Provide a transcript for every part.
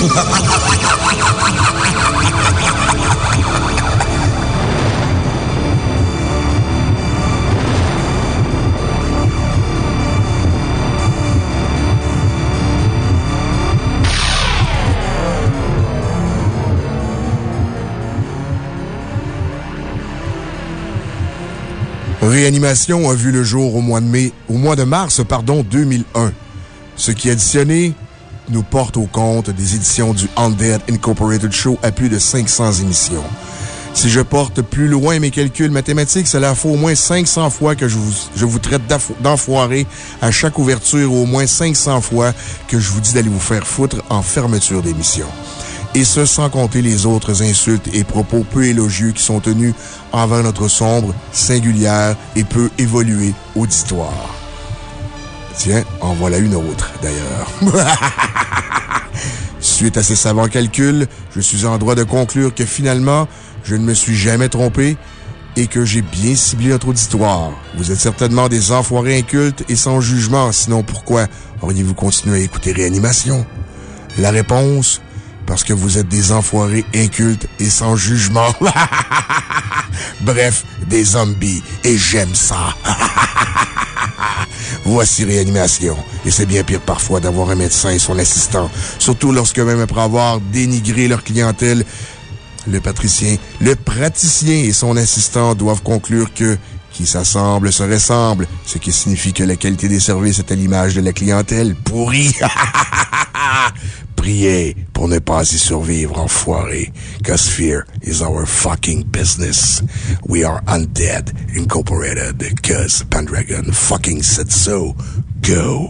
Réanimation a vu le jour au mois de mars 2001. Ce qui additionné nous porte au compte des éditions du Undead Incorporated Show à plus de 500 émissions. Si je porte plus loin mes calculs mathématiques, cela fait au moins 500 fois que je vous traite d'enfoiré à chaque ouverture, au moins 500 fois que je vous dis d'aller vous faire foutre en fermeture d'émission. Et ce, sans compter les autres insultes et propos peu élogieux qui sont tenus envers notre sombre, singulière et peu évolué auditoire. Tiens, en voilà une autre, d'ailleurs. Suite à ces savants calculs, je suis en droit de conclure que finalement, je ne me suis jamais trompé et que j'ai bien ciblé notre auditoire. Vous êtes certainement des enfoirés incultes et sans jugement, sinon pourquoi auriez-vous continué à écouter Réanimation? La réponse... Parce que vous êtes des enfoirés incultes et sans jugement. Bref, des zombies. Et j'aime ça. Voici Réanimation. Et c'est bien pire parfois d'avoir un médecin et son assistant. Surtout lorsque même après avoir dénigré leur clientèle, le praticien et son assistant doivent conclure que qui s'assemble se ressemble, ce qui signifie que la qualité des services est à l'image de la clientèle pourrie. Priez pour ne pas y survivre, enfoiré. Cause fear is our fucking business. We are Undead Incorporated. Cause Pendragon fucking said so. Go.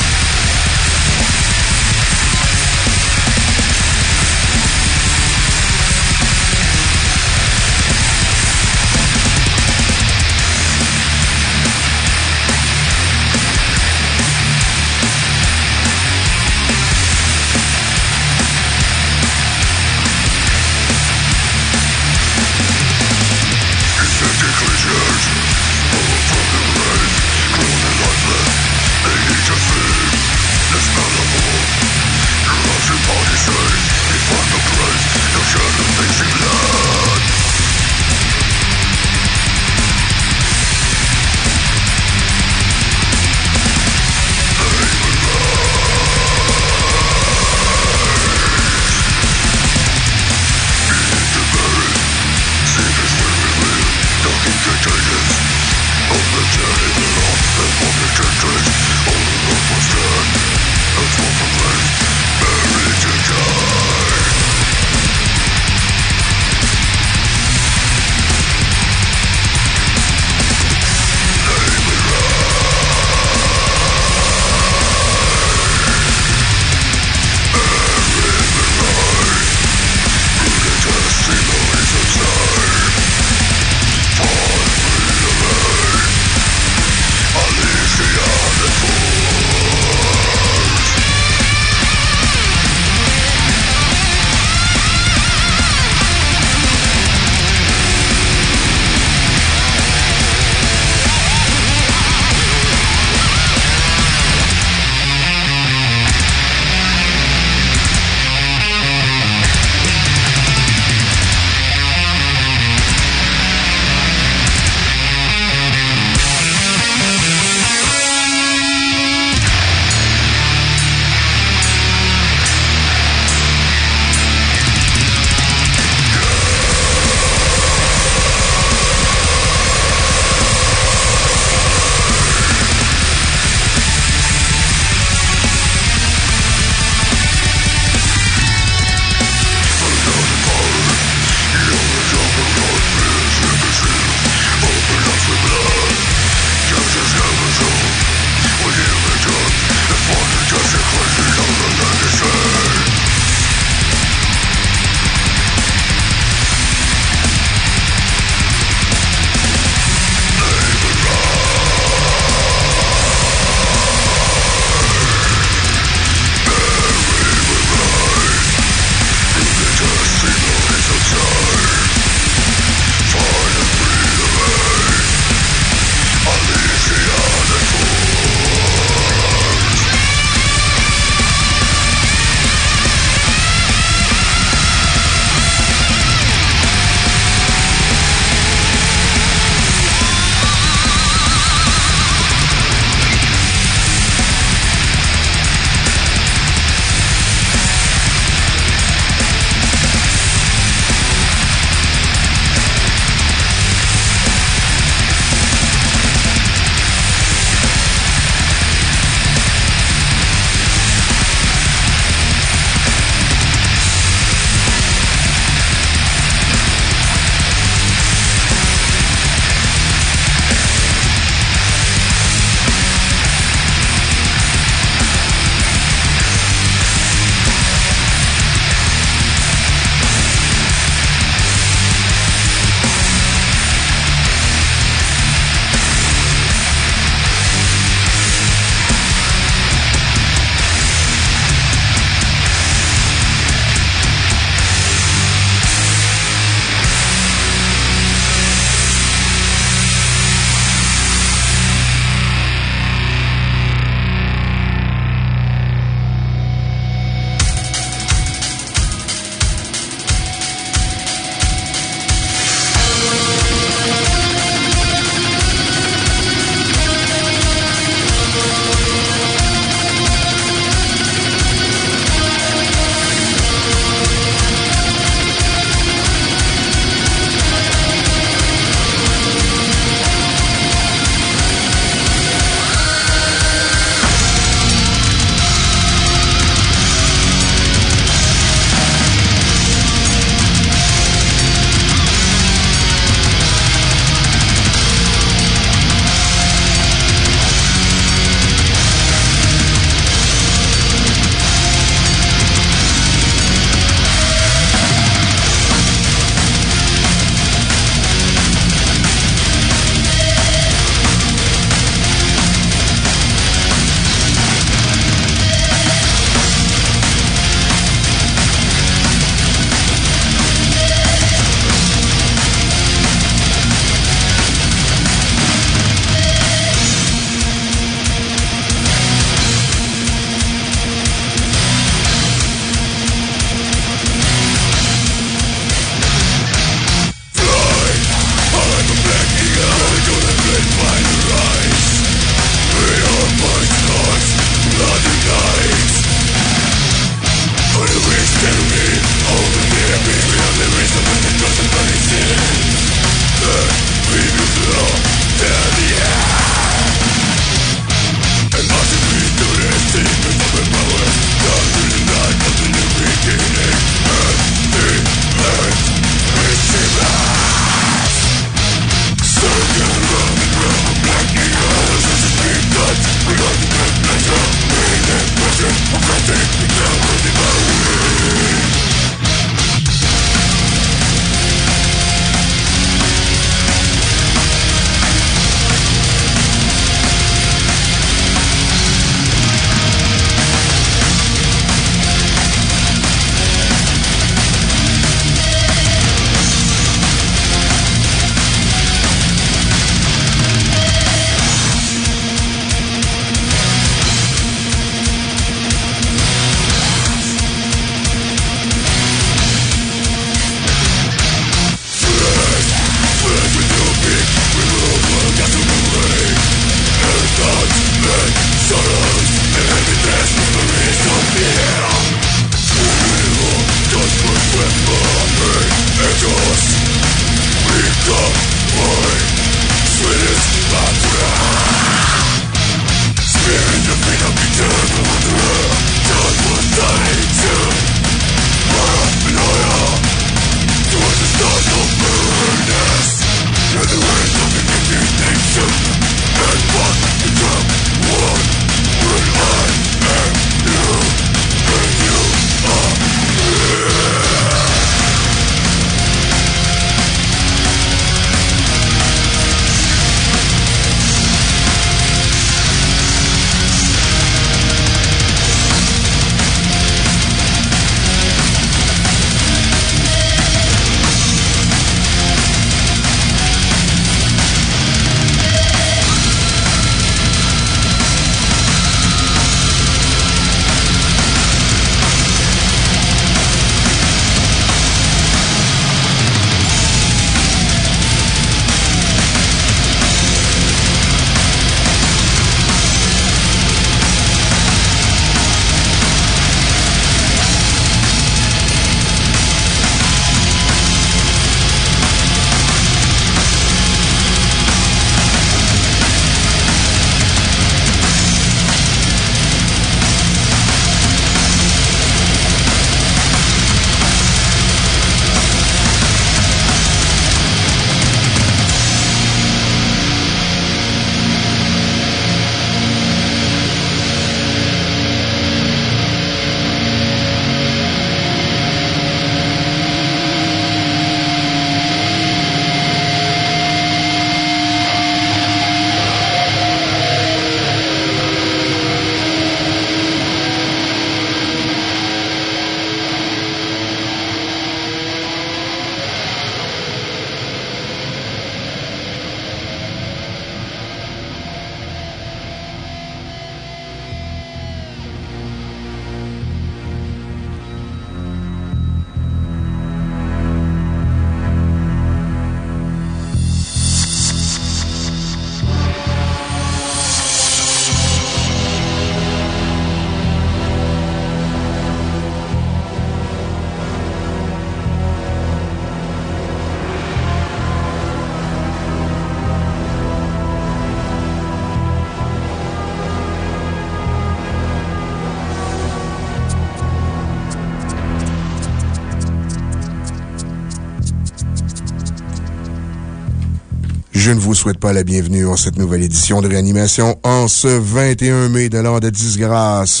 Je ne vous souhaite pas la bienvenue en cette nouvelle édition de Réanimation en ce 21 mai de l'an de disgrâce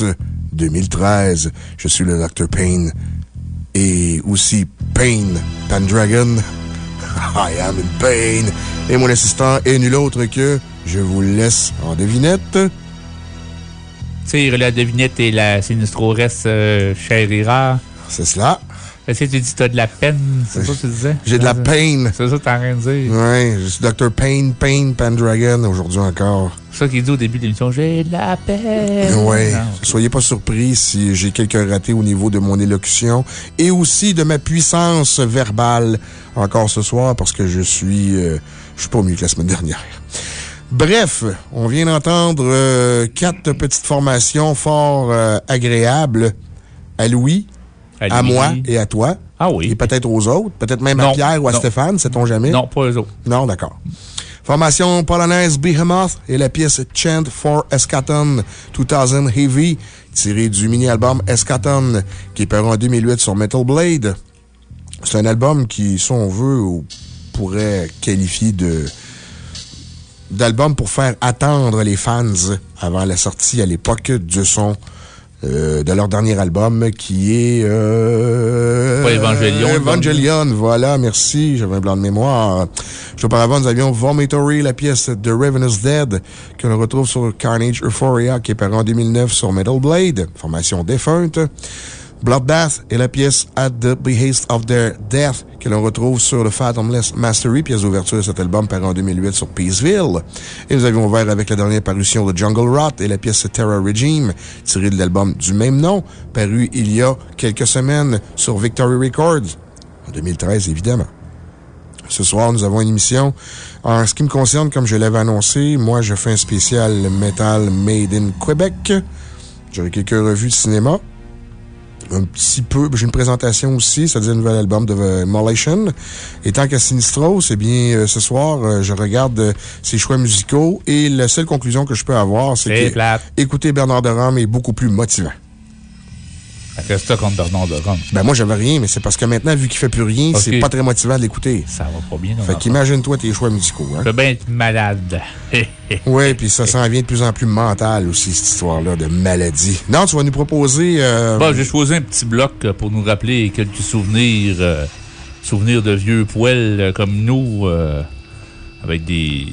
2013. Je suis le Dr. Payne et aussi Payne Pendragon. I am in pain. Et mon assistant est nul autre que, je vous laisse en devinette. Tire la devinette et la Sinistroresse chérira. C'est cela. Est-ce que tu dis que tu as de la peine? C'est ça que tu disais? J'ai de la peine. C'est ça que tu es en train de dire? Oui, je suis Dr. Payne Pendragon aujourd'hui encore. C'est ça qu'il dit au début de l'émission. J'ai de la peine. Oui. Soyez pas surpris si j'ai quelques ratés au niveau de mon élocution et aussi de ma puissance verbale encore ce soir parce que je suis pas mieux que la semaine dernière. Bref, on vient d'entendre 4 petites formations fort agréables à Louis, à moi et à toi. Ah oui. Et peut-être aux autres, peut-être même à Pierre ou à Stéphane, sait-on jamais? Non, pas eux autres. Non, d'accord. Formation polonaise Behemoth et la pièce Chant for Eschaton 2000 Heavy, tirée du mini-album Eschaton, qui est paru en 2008 sur Metal Blade. C'est un album qui, si on veut, on pourrait qualifier d'album pour faire attendre les fans avant la sortie à l'époque de son de leur dernier album qui est pas Evangelion. Evangelion, voilà, merci, j'avais un blanc de mémoire. Juste auparavant, nous avions Vomitory, la pièce The Ravenous Dead, que l'on retrouve sur Carnage Euphoria, qui est paru en 2009 sur Metal Blade, formation défunte. Bloodbath est la pièce At the Behest of Their Death, que l'on retrouve sur le Fathomless Mastery, pièce d'ouverture de cet album paru en 2008 sur Peaceville. Et nous avions ouvert avec la dernière parution de Jungle Rot et la pièce Terror Regime, tirée de l'album du même nom, paru il y a quelques semaines sur Victory Records, en 2013 évidemment. Ce soir, nous avons une émission. En ce qui me concerne, comme je l'avais annoncé, moi je fais un spécial Metal Made in Québec. J'aurai quelques revues de cinéma. un petit peu. J'ai une présentation aussi, c'est-à-dire un nouvel album de Molation. Et tant qu'à Sinistros, eh bien, ce soir, je regarde ses choix musicaux et la seule conclusion que je peux avoir, c'est que écouter Bernard de Rome est beaucoup plus motivant. Qu'est-ce que t'as contre Bernard de Rome? Ben, moi, j'avais rien, mais c'est parce que maintenant, vu qu'il fait plus rien, c'est pas très motivant de l'écouter. Ça va pas bien, non? Fait qu'imagine-toi tes choix musicaux, hein. Je peux bien être malade. Oui, puis ça s'en vient de plus en plus mental aussi, cette histoire-là de maladie. Non, tu vas nous proposer. Bon, j'ai choisi un petit bloc pour nous rappeler quelques souvenirs. Souvenirs de vieux poêles comme nous, avec du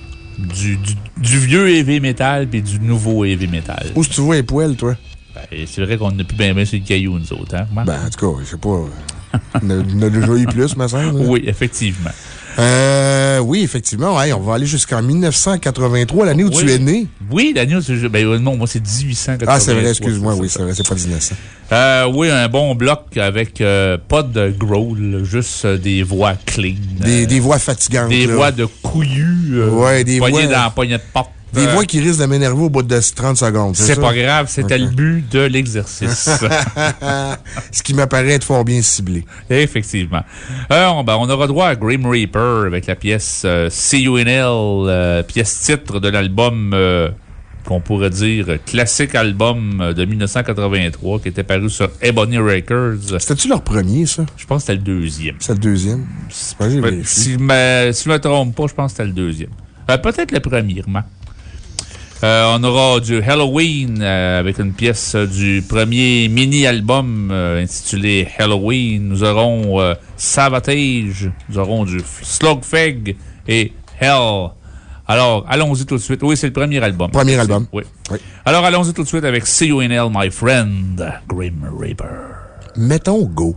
vieux heavy metal puis du nouveau heavy metal. Où est-ce que tu vois les poêles, toi? Ben, c'est vrai qu'on n'a plus bien sur le caillou, nous autres, hein? Ben, en tout cas, je sais pas. On a déjà eu plus, ma semble. Oui, effectivement. Oui, effectivement. Hey, on va aller jusqu'en 1983, l'année où tu es né. Oui, l'année où non, moi, c'est 1883. Ah, c'est vrai, excuse-moi, oui, c'est vrai, c'est pas 1900. Oui, un bon bloc avec pas de growl, juste des voix clean. Des voix fatigantes. Des voix de couillus. Ouais, des voix. Poignées dans la poignée de porte. Des voix qui risquent de m'énerver au bout de 30 secondes. C'est pas grave, c'était le but de l'exercice. Ce qui m'apparaît être fort bien ciblé. Effectivement. On aura droit à Grim Reaper avec la pièce See You in Hell, pièce titre de l'album qu'on pourrait dire classique album de 1983 qui était paru sur Ebony Records. C'était-tu leur premier, ça? Je pense que c'était le deuxième. C'est le deuxième? Si je me trompe pas, je pense que c'était le deuxième. Peut-être le premier, on aura du Halloween avec une pièce du premier mini-album intitulé Halloween. Nous aurons Savatage, nous aurons du Slugfeg et Hell. Alors, allons-y tout de suite. Oui, c'est le premier album. Premier album. Oui. Alors, allons-y tout de suite avec See You in Hell, My Friend, Grim Reaper. Mettons go.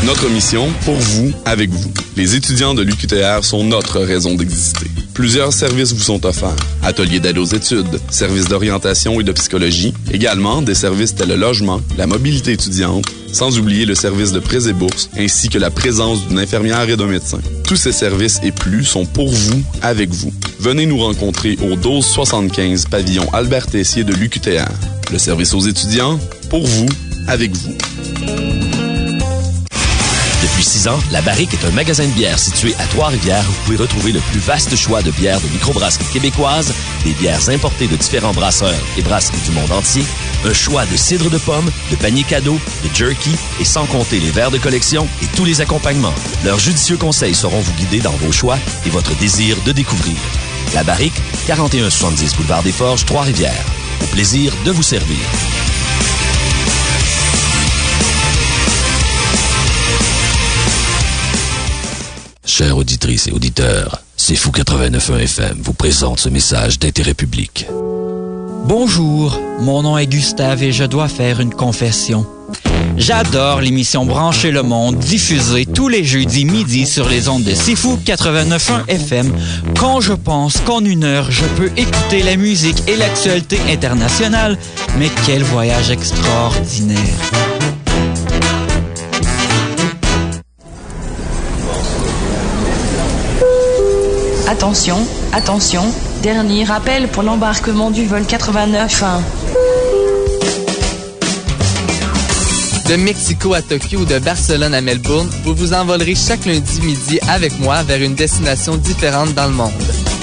Notre mission, pour vous, avec vous. Les étudiants de l'UQTR sont notre raison d'exister. Plusieurs services vous sont offerts. Ateliers d'aide aux études, services d'orientation et de psychologie, également des services tels le logement, la mobilité étudiante, sans oublier le service de prêts et bourses, ainsi que la présence d'une infirmière et d'un médecin. Tous ces services et plus sont pour vous, avec vous. Venez nous rencontrer au 1275 pavillon Albert Tessier de l'UQTR. Le service aux étudiants, pour vous, avec vous. Depuis 6 ans, La Barrique est un magasin de bière situé à Trois-Rivières où vous pouvez retrouver le plus vaste choix de bières de microbrasserie québécoises, des bières importées de différents brasseurs et brasseries du monde entier, un choix de cidre de pomme, de paniers cadeaux, de jerky et sans compter les verres de collection et tous les accompagnements. Leurs judicieux conseils sauront vous guider dans vos choix et votre désir de découvrir. La Barrique, 4170 boulevard des Forges, Trois-Rivières. Au plaisir de vous servir. Chères auditrices et auditeurs, C'est Fou 89.1 FM vous présente ce message d'intérêt public. Bonjour, mon nom est Gustave et je dois faire une confession. J'adore l'émission Brancher le Monde, diffusée tous les jeudis midi sur les ondes de C'est Fou 89.1 FM. Quand je pense qu'en 1 heure, je peux écouter la musique et l'actualité internationale, mais quel voyage extraordinaire! Attention, attention, dernier appel pour l'embarquement du vol 89-1. De Mexico à Tokyo ou de Barcelone à Melbourne, vous vous envolerez chaque lundi midi avec moi vers une destination différente dans le monde.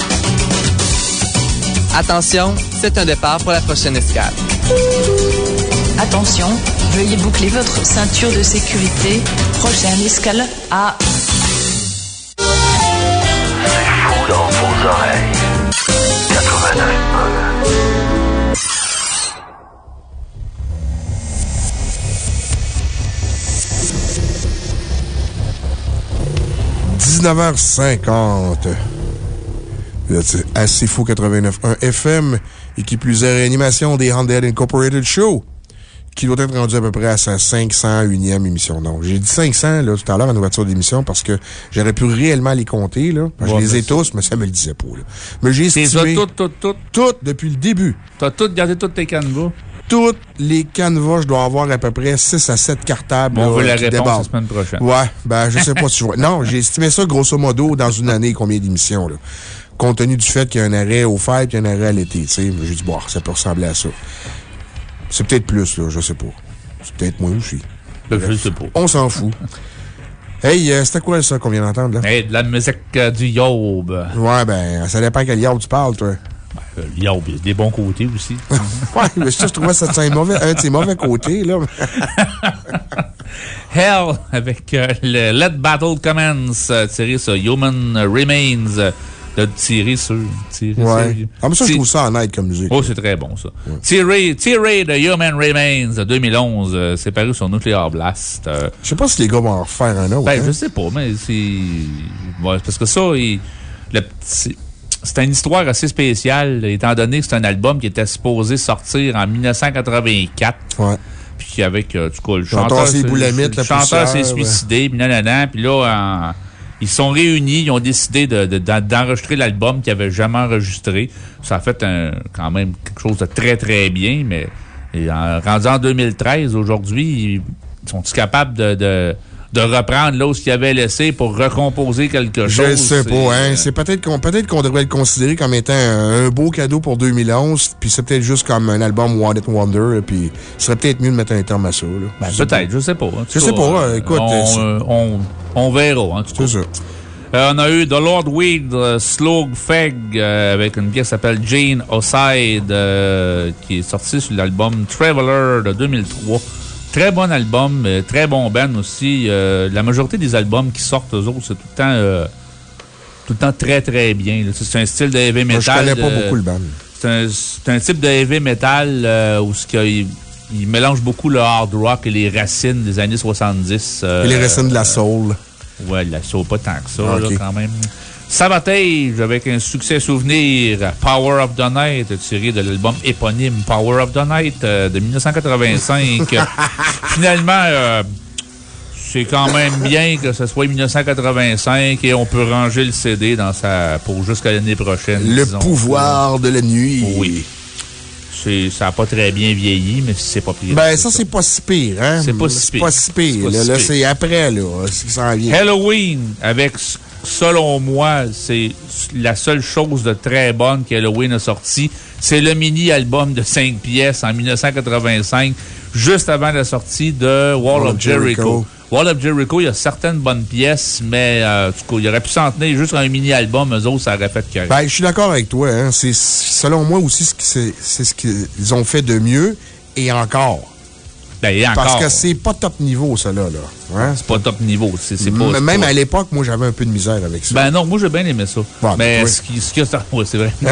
Attention, c'est un départ pour la prochaine escale. Attention, veuillez boucler votre ceinture de sécurité. Prochaine escale à... Dans vos oreilles. 89.1. « 19h50. À C'est Fou 89.1 FM et qui plus est réanimation des Haunted Incorporated Show, qui doit être rendu à peu près à sa 501e émission. Non, j'ai dit 500 là, tout à l'heure en ouverture d'émission parce que j'aurais pu réellement les compter. Là. Je les ai tous, mais ça me le disait pas. Là. Mais j'ai estimé... Toutes depuis le début. T'as toutes gardé toutes tes canevas? Toutes les canevas, je dois avoir à peu près 6 à 7 cartables. On veut la réponse débordent. La semaine prochaine. Ouais, ben je sais pas si je vois. Non, j'ai estimé ça grosso modo dans une année, combien d'émissions, là. Compte tenu du fait qu'il y a un arrêt au fêtes et un arrêt à l'été, tu sais. J'ai dit, bon, ça peut ressembler à ça. C'est peut-être plus, là, je sais pas. C'est peut-être moins aussi. Je sais pas. On s'en fout. Hey, c'était quoi ça qu'on vient d'entendre, là? Hey, de la musique du yob. Ouais, ben, ça dépend quel yob tu parles, toi. Le yob, il y a des bons côtés aussi. Ouais, mais ça, je trouvais ça un de ses mauvais côtés, là. Hell, avec le Let Battle Commence, tiré sur Human Remains. De tirer sur. Ouais. Ah, mais ça, je trouve ça en aide comme musique. Oh, c'est très bon, ça. Ouais. Tirer de Human Remains de 2011, c'est paru sur Nuclear Blast. Je sais pas si les gars vont en refaire un autre. Ben, je sais pas, mais c'est. Ouais, parce que ça, c'est une histoire assez spéciale, étant donné que c'est un album qui était supposé sortir en 1984. Ouais. Puis avec, du coup, le chanteur s'est suicidé, puis nanana, puis là, ils sont réunis, ils ont décidé d'enregistrer l'album qu'ils n'avaient jamais enregistré. Ça a fait quand même quelque chose de très, très bien, mais rendu en 2013, aujourd'hui, ils sont-ils capables de reprendre là où ce qu'ils avaient laissé pour recomposer quelque chose? Je sais pas, hein. C'est peut-être qu'on devrait le considérer comme étant un beau cadeau pour 2011, puis c'est peut-être juste comme un album One Hit Wonder, puis ce serait peut-être mieux de mettre un terme à ça, là. Ben, peut-être, je sais pas. Je sais pas, écoute. On verra, en tout cas. C'est ça. On a eu The Lord Weed, Slogfeg, avec une pièce qui s'appelle Jane Oside, qui est sortie sur l'album Traveler de 2003. Très bon album, très bon band aussi. La majorité des albums qui sortent, eux autres, c'est tout le temps très, très bien. C'est un style de heavy metal. Moi, je connais pas beaucoup le band. C'est un type de heavy metal où il mélange beaucoup le hard rock et les racines des années 70. Et les racines de la soul. Ouais, la soul, pas tant que ça, okay. Là, quand même. Sabotage, avec un succès souvenir, Power of the Night, tiré de l'album éponyme Power of the Night de 1985. Finalement, c'est quand même bien que ce soit 1985 et on peut ranger le CD pour jusqu'à l'année prochaine. Le pouvoir de la nuit. Oui. Ça n'a pas très bien vieilli, mais c'est pas pire. Ben, ça, c'est pas si pire, hein? C'est pas si pire. C'est pas si pire. Là, c'est après, là. C'est qui s'en vient. Halloween, selon moi, c'est la seule chose de très bonne qu'Halloween a sorti. C'est le mini-album de 5 pièces en 1985, juste avant la sortie de Wall of Jericho. Wall of Jericho, il y a certaines bonnes pièces, mais il aurait pu s'en tenir juste un mini-album. Eux autres, ça aurait fait correct. Ben, je suis d'accord avec toi. Hein. C'est, selon moi aussi, c'est ce qu'ils ont fait de mieux et encore. Ben, et encore. Parce que c'est pas top niveau, ça, là. Hein? C'est pas top niveau. Même à l'époque, moi, j'avais un peu de misère avec ça. Ben non, moi, j'ai bien aimé ça. Bon, mais ce qui a sorti... Oui, c'est vrai.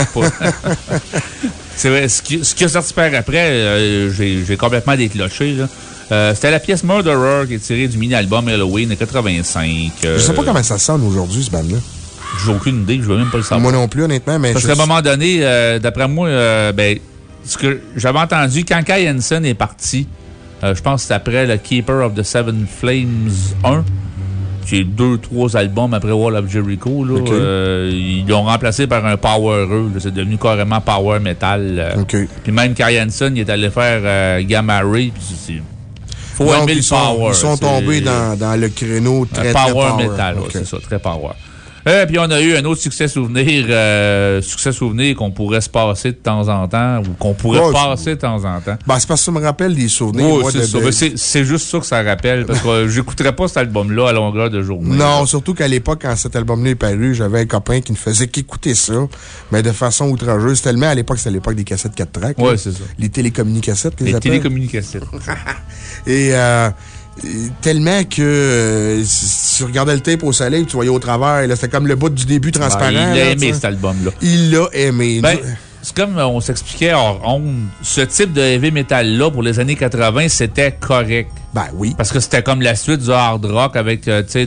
C'est vrai. Ce qui a sorti par après, j'ai complètement décloché, là. C'était la pièce Murderer qui est tirée du mini-album Halloween de 85. Je sais pas comment ça sonne aujourd'hui, ce band-là. J'ai aucune idée, je veux même pas le savoir. Moi non plus, honnêtement, mais. Parce qu'à un moment donné, d'après moi, ce que j'avais entendu, quand Kai Hansen est parti, je pense que c'est après le Keeper of the Seven Flames 1. J'ai 2-3 albums après Wall of Jericho. Là, okay. Ils l'ont remplacé par un powereux. C'est devenu carrément power metal. Okay. Puis même Kai Hansen, il est allé faire Gamma Ray. Faut aimer le power. Ils sont tombés dans le créneau très power metal. Okay. C'est ça, très power. Puis on a eu un autre succès souvenir qu'on pourrait se passer de temps en temps, ou qu'on pourrait passer de temps en temps. Ben, c'est parce que ça me rappelle des souvenirs. Oui, c'est ça. C'est juste ça que ça rappelle, parce que j'écouterais pas cet album-là à longueur de journée. Non, surtout qu'à l'époque, quand cet album-là est paru, j'avais un copain qui ne faisait qu'écouter ça, mais de façon outrageuse. Tellement à l'époque, c'était l'époque des cassettes 4 tracks. Oui, c'est ça. Les télécommunicassettes, les télécommunicassettes. Et, tellement que si tu regardais le tape au soleil, tu voyais au travers. C'était comme le bout du début transparent. Il a aimé cet album-là. Il l'a aimé. Ben, c'est comme on s'expliquait hors onde. Ce type de heavy metal-là, pour les années 80, c'était correct. Ben oui. Parce que c'était comme la suite du hard rock avec, tu sais,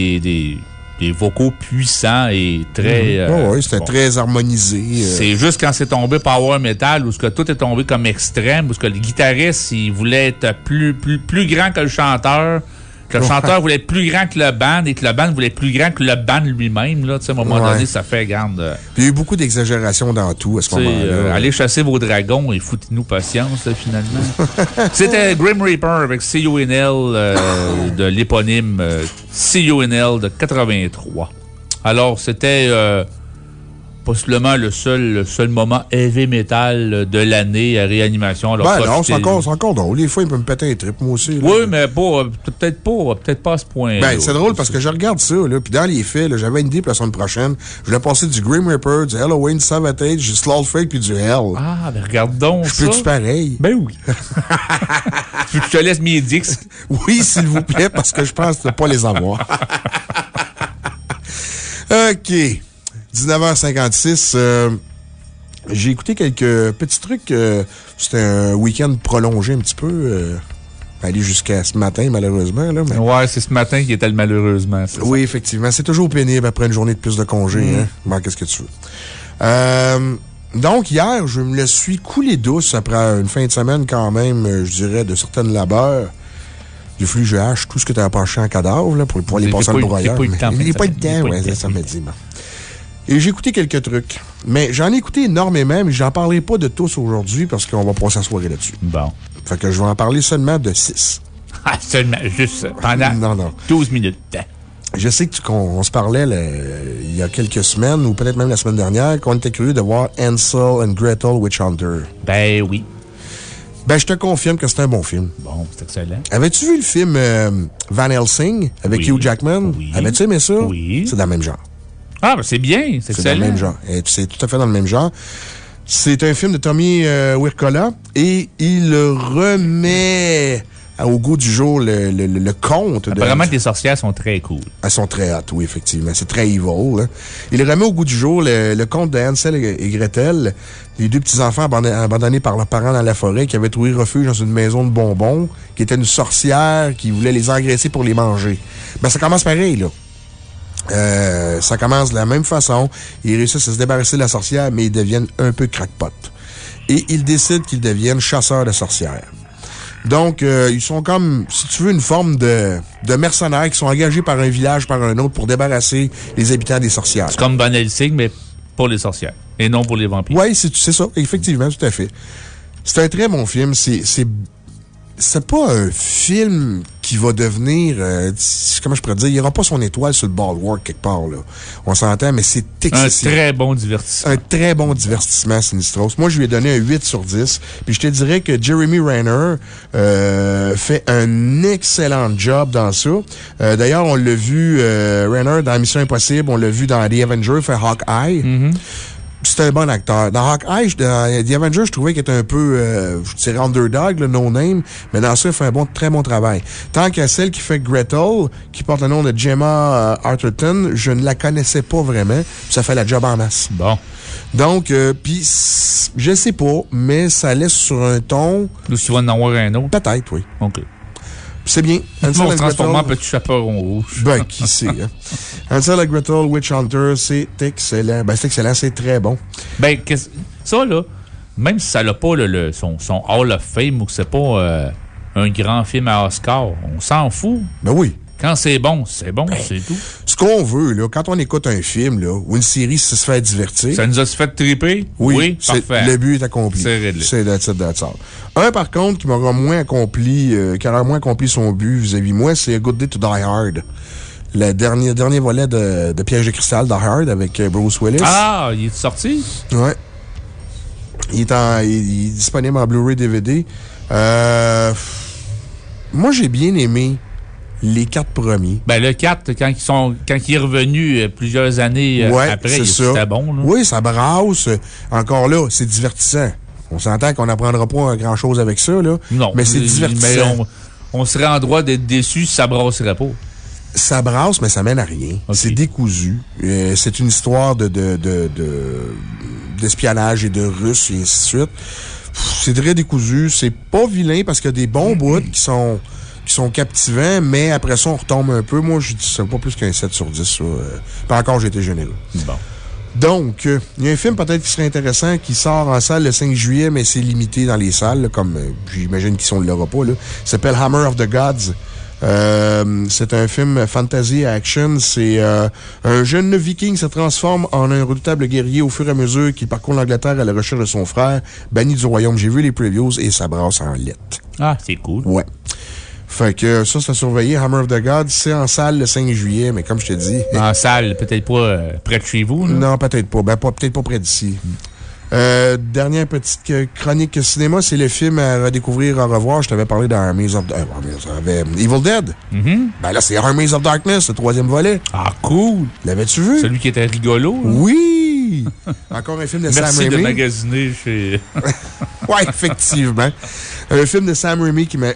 des vocaux puissants et très... oui, c'était très harmonisé. C'est juste quand c'est tombé power metal, où tout est tombé comme extrême, où le guitariste, il voulait être plus grand que le chanteur, que le chanteur voulait être plus grand que le band, et que le band voulait être plus grand que le band lui-même. Là, à un moment donné, ça fait garde. Il y a eu beaucoup d'exagération dans tout à ce moment-là. Allez chasser vos dragons et foutez-nous patience, là, finalement. C'était Grim Reaper avec See You in Hell de l'éponyme See You in Hell de 83. Alors, c'était possiblement le seul moment heavy metal de l'année à Réanimation. Alors, non, c'est encore drôle. Des fois, il peut me péter un trip, moi aussi. Là. Oui, mais peut-être pas à ce point. Ben, c'est drôle parce que je regarde ça, là, puis dans les faits, j'avais une idée pour la semaine prochaine. Je voulais passer du Grim Reaper, du Halloween, Savatage, du Slaughterfake puis du Hell. Ah, ben regarde donc ça. Je peux-tu pareil? Ben oui. Tu veux que je te laisse mes disques? Oui, s'il vous plaît, parce que je pense ne pas les avoir. OK. 19h56, j'ai écouté quelques petits trucs. C'était un week-end prolongé un petit peu. Aller jusqu'à ce matin, malheureusement. Là, mais... Ouais, c'est ce matin qui était le malheureusement. Oui, effectivement. C'est toujours pénible après une journée de plus de congé. Hein? Bon, qu'est-ce que tu veux? Donc, hier, je me le suis coulé douce après une fin de semaine quand même, je dirais, de certaines labeurs. Il a fallu que je hache tout ce que tu as penché en cadavre là, pour pouvoir les passer dans le broyeur. Il n'y a pas eu de temps, ouais, ça me dit. Et j'ai écouté quelques trucs. Mais j'en ai écouté énormément, mais j'en parlerai pas de tous aujourd'hui parce qu'on va passer la soirée là-dessus. Bon. Fait que je vais en parler seulement de 6. Ah, seulement, juste pendant 12 minutes. Je sais qu'on se parlait il y a quelques semaines, ou peut-être même la semaine dernière, qu'on était curieux de voir Hansel and Gretel Witch Hunter. Ben oui. Ben, je te confirme que c'est un bon film. Bon, c'est excellent. Avais-tu vu le film Van Helsing avec Hugh Jackman? Oui. Avais-tu aimé ça? Oui. C'est dans le même genre. Ah, ben c'est bien, c'est excellent. C'est dans le même genre. C'est tout à fait dans le même genre. C'est un film de Tommy Wirkola et il remet au goût du jour le conte. Apparemment que les sorcières sont très cool. Elles sont très hot, oui, effectivement. C'est très evil. Hein. Il remet au goût du jour le conte de Hansel et Gretel, les deux petits-enfants abandonnés par leurs parents dans la forêt qui avaient trouvé refuge dans une maison de bonbons, qui était une sorcière qui voulait les engraisser pour les manger. Ben, ça commence pareil, là. Ça commence de la même façon. Ils réussissent à se débarrasser de la sorcière, mais ils deviennent un peu crackpot. Et ils décident qu'ils deviennent chasseurs de sorcières. Donc, ils sont comme, si tu veux, une forme de mercenaires qui sont engagés par un village, par un autre, pour débarrasser les habitants des sorcières. C'est comme Van Helsing, mais pour les sorcières. Et non pour les vampires. Oui, c'est ça. Effectivement, tout à fait. C'est un très bon film. C'est pas un film qui va devenir, comment je pourrais dire, il n'y aura pas son étoile sur le boardwalk quelque part, là. On s'entend, mais c'est excessif. Un très bon divertissement. Un très bon divertissement, Sinistros. Moi, je lui ai donné un 8 sur 10. Puis je te dirais que Jeremy Renner fait un excellent job dans ça. D'ailleurs, on l'a vu, Renner, dans Mission Impossible, on l'a vu dans The Avengers, fait Hawkeye. C'est un bon acteur. Dans Hawkeye, dans The Avengers, je trouvais qu'il était un peu, je dirais, underdog, le no-name, mais dans ça, il fait un très bon travail. Tant qu'à celle qui fait Gretel, qui porte le nom de Gemma Arterton, je ne la connaissais pas vraiment, puis ça fait la job en masse. Bon. Donc, puis, je sais pas, mais ça laisse sur un ton... Nous, tu vas en avoir un autre? Peut-être, oui. OK. C'est bien. On se transforme en petit chaperon rouge. Ben, qui sait, hein? Hansel et Gretel, Witch Hunter, c'est excellent. Ben, c'est excellent, c'est très bon. Ben, ça, là, même si ça n'a pas son Hall of Fame ou que c'est pas un grand film à Oscar, on s'en fout. Ben oui. Quand c'est bon, c'est tout. Ce qu'on veut, là, quand on écoute un film, là, ou une série, c'est se faire divertir. Ça nous a fait triper? Oui, parfait. Le but est accompli. C'est réglé. C'est that's all. Un, par contre, qui m'aura moins accompli, qui aura moins accompli son but vis-à-vis moi, c'est A Good Day to Die Hard. Le dernier volet de Piège de cristal, Die Hard, avec Bruce Willis. Ah, il est sorti? Ouais. Il est disponible en Blu-ray DVD. Moi, j'ai bien aimé les 4 premiers. Ben, le 4, quand il est revenu plusieurs années après, c'était bon, là. Oui, ça brasse. Encore là, c'est divertissant. On s'entend qu'on n'apprendra pas grand-chose avec ça, là. Non. Mais c'est divertissant. Mais on serait en droit d'être déçu si ça brasserait pas. Ça brasse, mais ça mène à rien. Okay. C'est décousu. C'est une histoire d'espionnage et de Russes et ainsi de suite. C'est très décousu. C'est pas vilain parce qu'il y a des bons bouts qui sont captivants, mais après ça, on retombe un peu. Moi, je dis ça pas plus qu'un 7 sur 10, ça. Pas encore, j'ai été généreux. Bon. Donc, il y a un film peut-être qui serait intéressant qui sort en salle le 5 juillet, mais c'est limité dans les salles, là, comme j'imagine qu'ils ne l'aura pas, là. Il s'appelle Hammer of the Gods. C'est un film fantasy action. C'est un jeune viking se transforme en un redoutable guerrier au fur et à mesure qu'il parcourt l'Angleterre à la recherche de son frère, banni du royaume. J'ai vu les previews et ça brasse en lettres. Ah, c'est cool. Ouais. Fait que ça, c'est à surveiller. Hammer of the Gods, c'est en salle le 5 juillet, mais comme je te dis. En salle, peut-être pas près de chez vous, là? Non, peut-être pas. Ben, peut-être pas près d'ici. Dernière petite chronique cinéma, c'est le film à redécouvrir, à revoir. Je t'avais parlé d'Armies of Evil Dead. Ben là, c'est Armies of Darkness, le 3e volet. Ah, cool! L'avais-tu vu? Celui qui était rigolo. Là. Oui! Encore un film de Sam Raimi. Merci de magasiner chez... Ouais, effectivement. Un film de Sam Raimi qui met...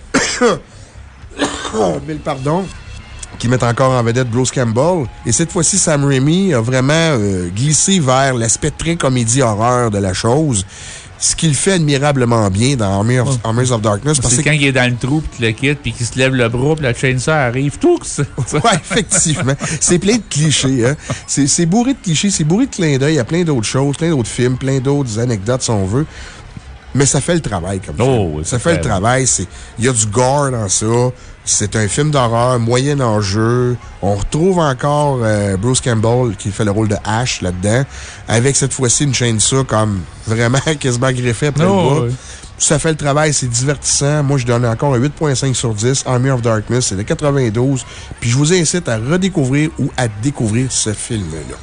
mille pardon. Qui met encore en vedette Bruce Campbell. Et cette fois-ci, Sam Raimi a vraiment glissé vers l'aspect très comédie-horreur de la chose. Ce qu'il fait admirablement bien dans Armies of Darkness. C'est quand il est dans le trou, puis tu le quittes, puis qu'il se lève le bras, puis la chainsaw arrive. Tout ça. Ouais, effectivement. C'est plein de clichés, hein. C'est bourré de clichés, c'est bourré de clins d'œil. Il y a plein d'autres choses, plein d'autres films, plein d'autres anecdotes, si on veut. Mais ça fait le travail, comme ça. Oui, ça fait le travail. Il y a du gore dans ça. C'est un film d'horreur, moyen enjeu. On retrouve encore Bruce Campbell qui fait le rôle de Ash là-dedans, avec cette fois-ci une chainsaw comme vraiment quasiment greffée après le bras. Oui. Ça fait le travail, c'est divertissant. Moi, je donne encore un 8.5 sur 10. Army of Darkness, c'est de 92. Puis je vous incite à redécouvrir ou à découvrir ce film-là.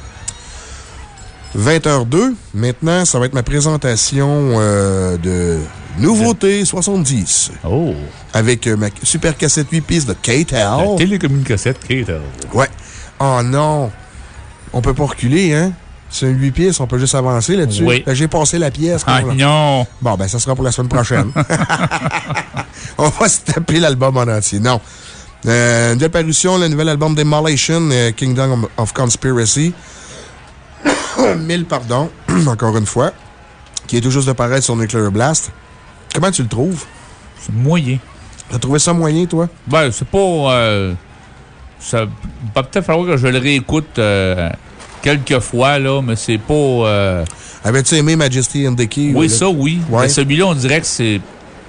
20h02. Maintenant, ça va être ma présentation de Nouveauté 70. Oh! Avec ma super cassette 8 pistes de K-Tel. La télécommune cassette K-Tel. Ouais. Oh non! On peut pas reculer, hein? C'est un 8 pistes, on peut juste avancer là-dessus. Oui. J'ai passé la pièce. Ah non! Bon, ben, ça sera pour la semaine prochaine. On va se taper l'album en entier. Non. Une nouvelle parution, le nouvel album Demolition, Kingdom of Conspiracy. 1000, pardon, encore une fois, qui est tout juste de paraître sur Nuclear Blast. Comment tu le trouves? C'est moyen. T'as trouvé ça moyen, toi? Ben, c'est pas... ça va peut-être falloir que je le réécoute quelques fois, là, mais c'est pas... Avais-tu aimé Majesty and the Key? Oui, là? ça, oui. Ouais. Mais celui-là, on dirait que c'est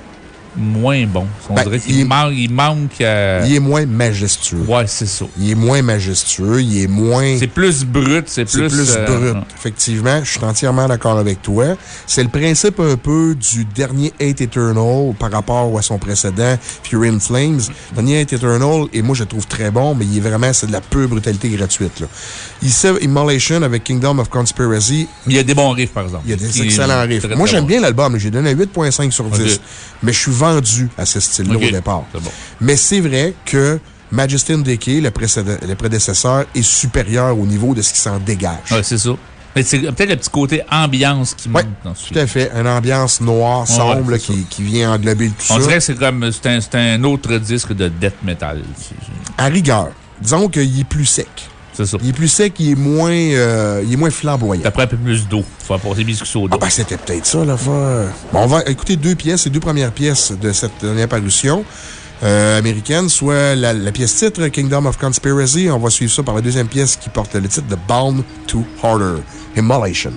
moins bon. On dirait qu'il manque... Il est moins majestueux. Ouais, c'est ça. Il est moins majestueux, il est moins... C'est plus brut, c'est plus brut, effectivement. Je suis entièrement d'accord avec toi. C'est le principe un peu du dernier Hate Eternal par rapport à son précédent, Fury and Flames. Le dernier Hate Eternal, et moi, je le trouve très bon, mais il est vraiment, c'est de la pure brutalité gratuite, là. Immolation avec Kingdom of Conspiracy. Il y a des bons riffs, par exemple. Il y a des excellents riffs. Moi, j'aime bien l'album. J'ai donné 8,5 sur 10. Okay. Mais je suis vendu à ce style-là au départ. Bon. Mais c'est vrai que Majesty and Decay, le prédécesseur, est supérieur au niveau de ce qui s'en dégage. Oui, c'est ça. Mais c'est peut-être le petit côté ambiance qui manque dans ce film. Tout à fait. Une ambiance noire, sombre, qui vient englober tout ça. On dirait que c'est comme, c'est un autre disque de death metal. À rigueur. Disons qu'il est plus sec. C'est ça. Il est plus sec, il est moins flamboyant. T'as pris un peu plus d'eau. Faut apporter biscuits soda. Ah, c'était peut-être ça, la fois. Bon, on va écouter les deux premières pièces de cette dernière parution américaine, soit la pièce titre Kingdom of Conspiracy. On va suivre ça par la deuxième pièce qui porte le titre de Bound to Harder, Immolation.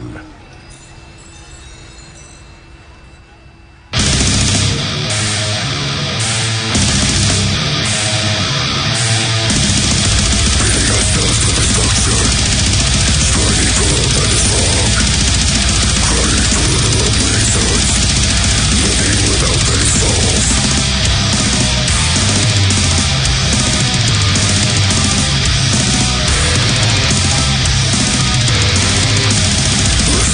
Let's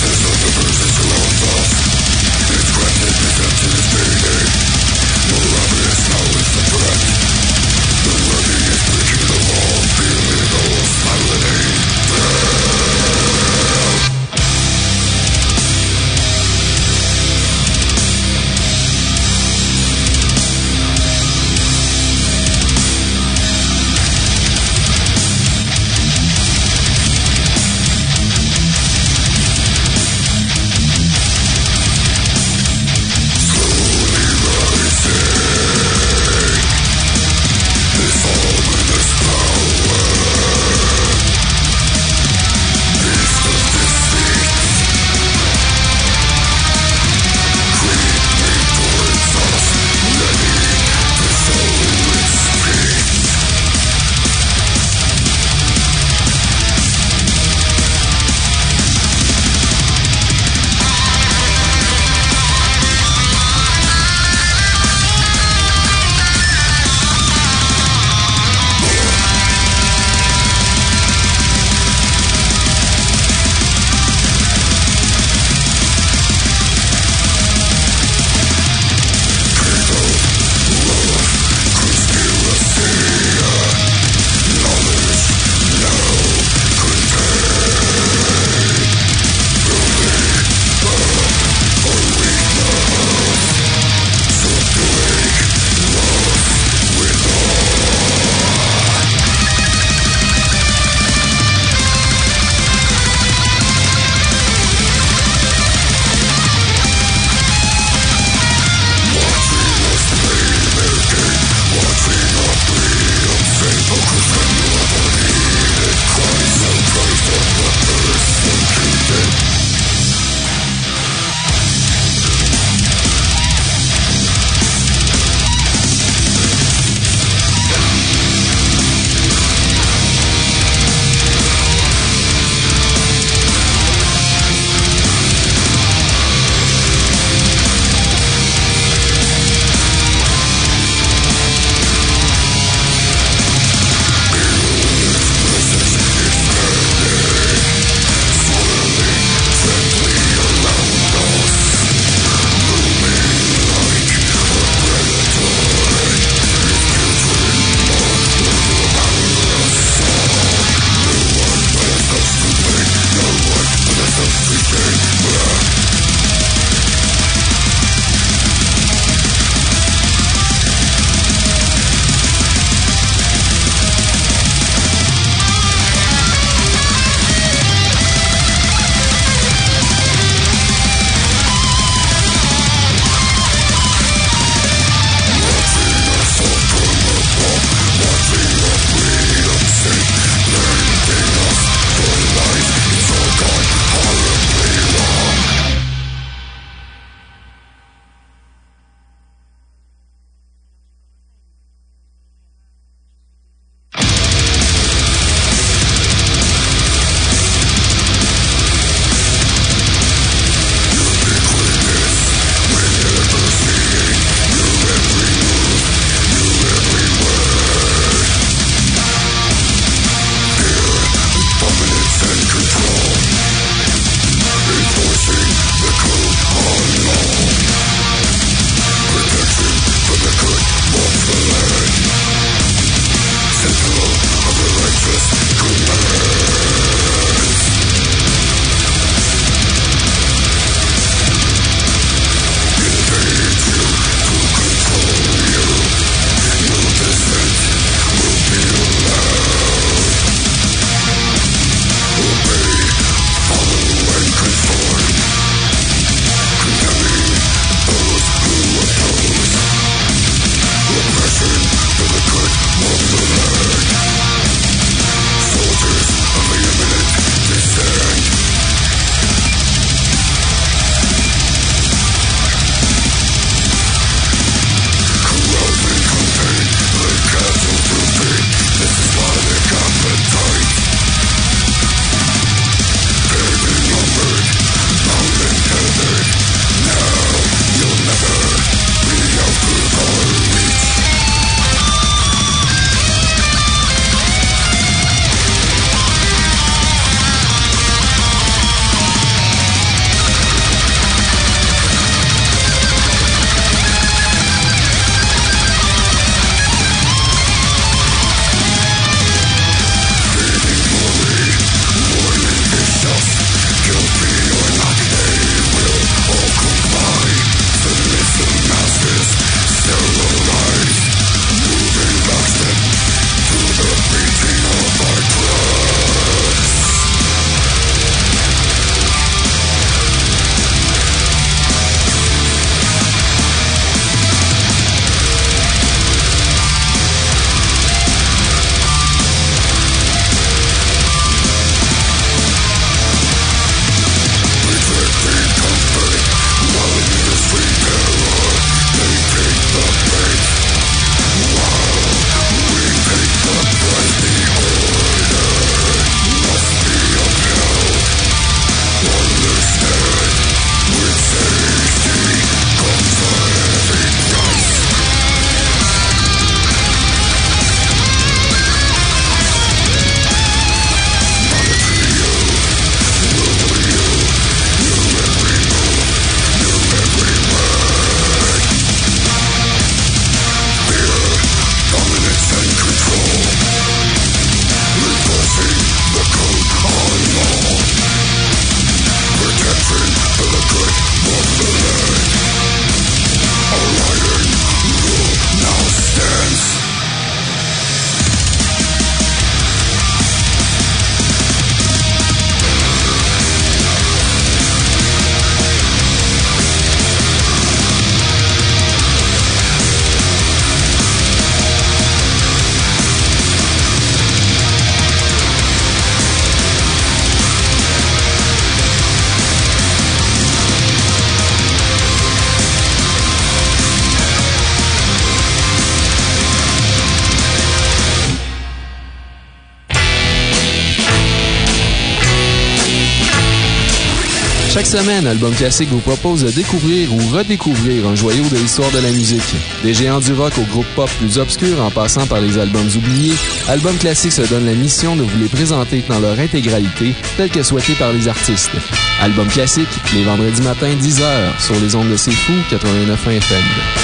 Chaque semaine, Album Classique vous propose de découvrir ou redécouvrir un joyau de l'histoire de la musique. Des géants du rock au groupe pop plus obscurs en passant par les albums oubliés, Album Classique se donne la mission de vous les présenter dans leur intégralité, telle que souhaitée par les artistes. Album Classique, les vendredis matins 10h, sur les ondes de C'est Fou, 89.1 FM.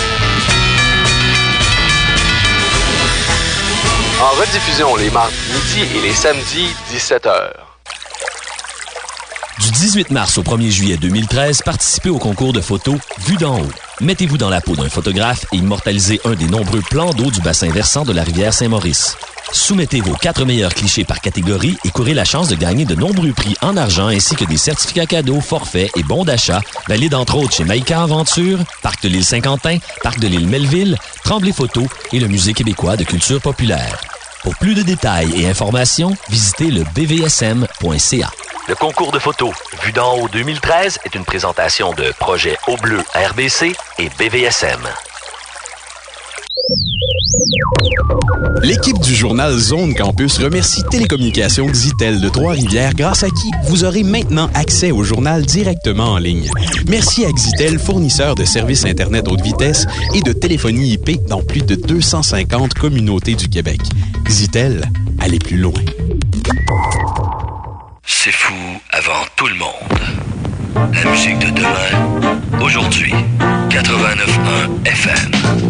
En rediffusion les mardis midi et les samedis 17h. Du 18 mars au 1er juillet 2013, participez au concours de photos Vue d'en haut. Mettez-vous dans la peau d'un photographe et immortalisez un des nombreux plans d'eau du bassin versant de la rivière Saint-Maurice. Soumettez vos 4 meilleurs clichés par catégorie et courez la chance de gagner de nombreux prix en argent ainsi que des certificats cadeaux, forfaits et bons d'achat, valides entre autres chez Maïka Aventure, Parc de l'île Saint-Quentin, Parc de l'île Melville, Tremblay Photo et le Musée québécois de culture populaire. Pour plus de détails et informations, visitez le bvsm.ca. Le concours de photos Vue d'en haut 2013 est une présentation de Projet Eau Bleu RBC et BVSM. L'équipe du journal Zone Campus remercie Télécommunications Xitel de Trois-Rivières, grâce à qui vous aurez maintenant accès au journal directement en ligne. Merci à Xitel, fournisseur de services Internet haute vitesse et de téléphonie IP dans plus de 250 communautés du Québec. Xitel, allez plus loin. C'est fou avant tout le monde. La musique de demain, aujourd'hui, 89.1 FM.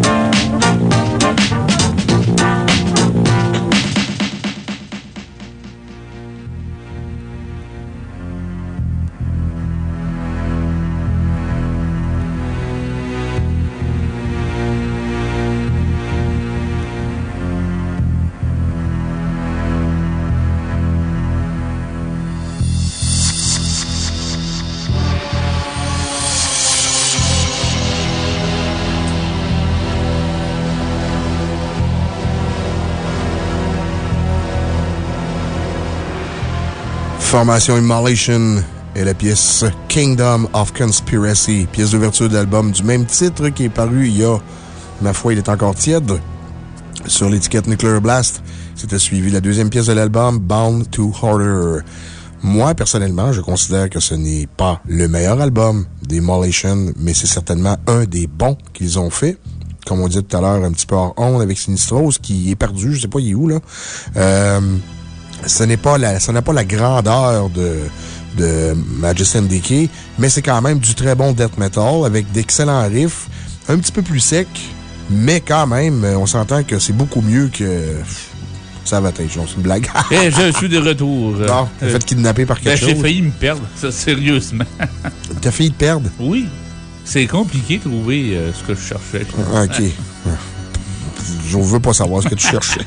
Formation Immolation et la pièce Kingdom of Conspiracy, pièce d'ouverture de l'album du même titre qui est paru il y a, ma foi, il est encore tiède, sur l'étiquette Nuclear Blast. C'était suivi la deuxième pièce de l'album, Bound to Harder. Moi, personnellement, je considère que ce n'est pas le meilleur album d'Immolation, mais c'est certainement un des bons qu'ils ont fait. Comme on dit tout à l'heure, un petit peu hors honte avec Sinistros, qui est perdu, je sais pas, il est où, là. Ça n'a pas la grandeur de Majesty and Decay, mais c'est quand même du très bon death metal avec d'excellents riffs, un petit peu plus sec, mais quand même, on s'entend que c'est beaucoup mieux que Savatage. C'est une blague. Et je suis de retour. Non, t'as fait kidnapper par quelque chose. J'ai failli me perdre, ça, sérieusement. T'as failli te perdre? Oui. C'est compliqué de trouver ce que je cherchais. OK. Je veux pas savoir ce que tu cherchais.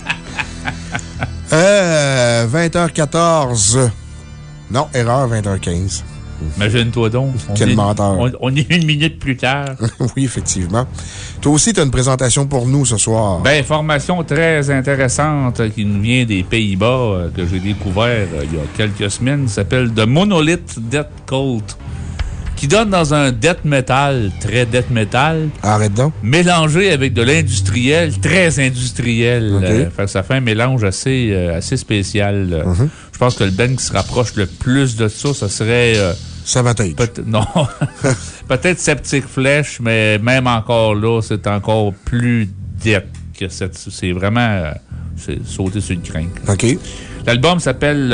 20h14. Non, erreur, 20h15. Imagine-toi donc. Quel menteur. On est 1 minute plus tard. Oui, effectivement. Toi aussi, tu as une présentation pour nous ce soir. Ben, formation très intéressante qui nous vient des Pays-Bas, que j'ai découvert il y a quelques semaines, s'appelle The Monolith Death Cult, qui donne dans un death metal, très death metal. Arrête donc. Mélangé avec de l'industriel, très industriel. Okay. Fait que ça fait un mélange assez spécial. Je pense que le band qui se rapproche le plus de ça, ce serait... Savatage. Non. Peut-être Septic Flesh, mais même encore là, c'est encore plus death que c'est vraiment... c'est sauter sur le crinque. OK. L'album s'appelle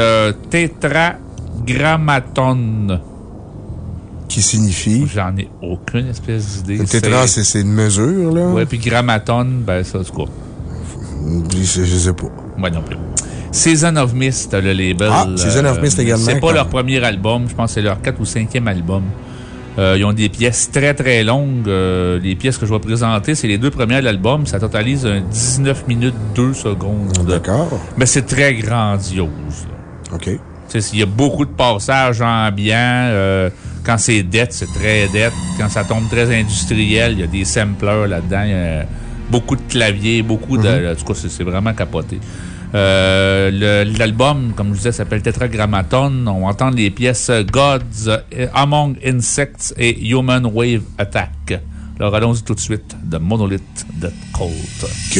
Tetragrammaton. Qui signifie? J'en ai aucune espèce d'idée. Le tétra, c'est une mesure, là? Ouais, puis grammaton, ben ça, c'est quoi? Je sais pas. Moi non plus. Season of Mist, le label. Ah, Season of Mist également. C'est pas leur premier album, je pense que c'est leur 4e ou 5e album. Ils ont des pièces très très longues. Les pièces que je vais présenter, c'est les 2 premières de l'album. Ça totalise 19 minutes 2 secondes. D'accord. Mais c'est très grandiose. Là. OK. Il y a beaucoup de passages ambiants. Quand c'est death, c'est très death. Quand ça tombe très industriel, il y a des samplers là-dedans. Il y a beaucoup de claviers, beaucoup de... En tout cas, c'est vraiment capoté. L'album, comme je disais, s'appelle Tetragrammaton. On entend les pièces Gods, Among Insects et Human Wave Attack. Alors, allons-y tout de suite. The Monolith Death Cult. Go!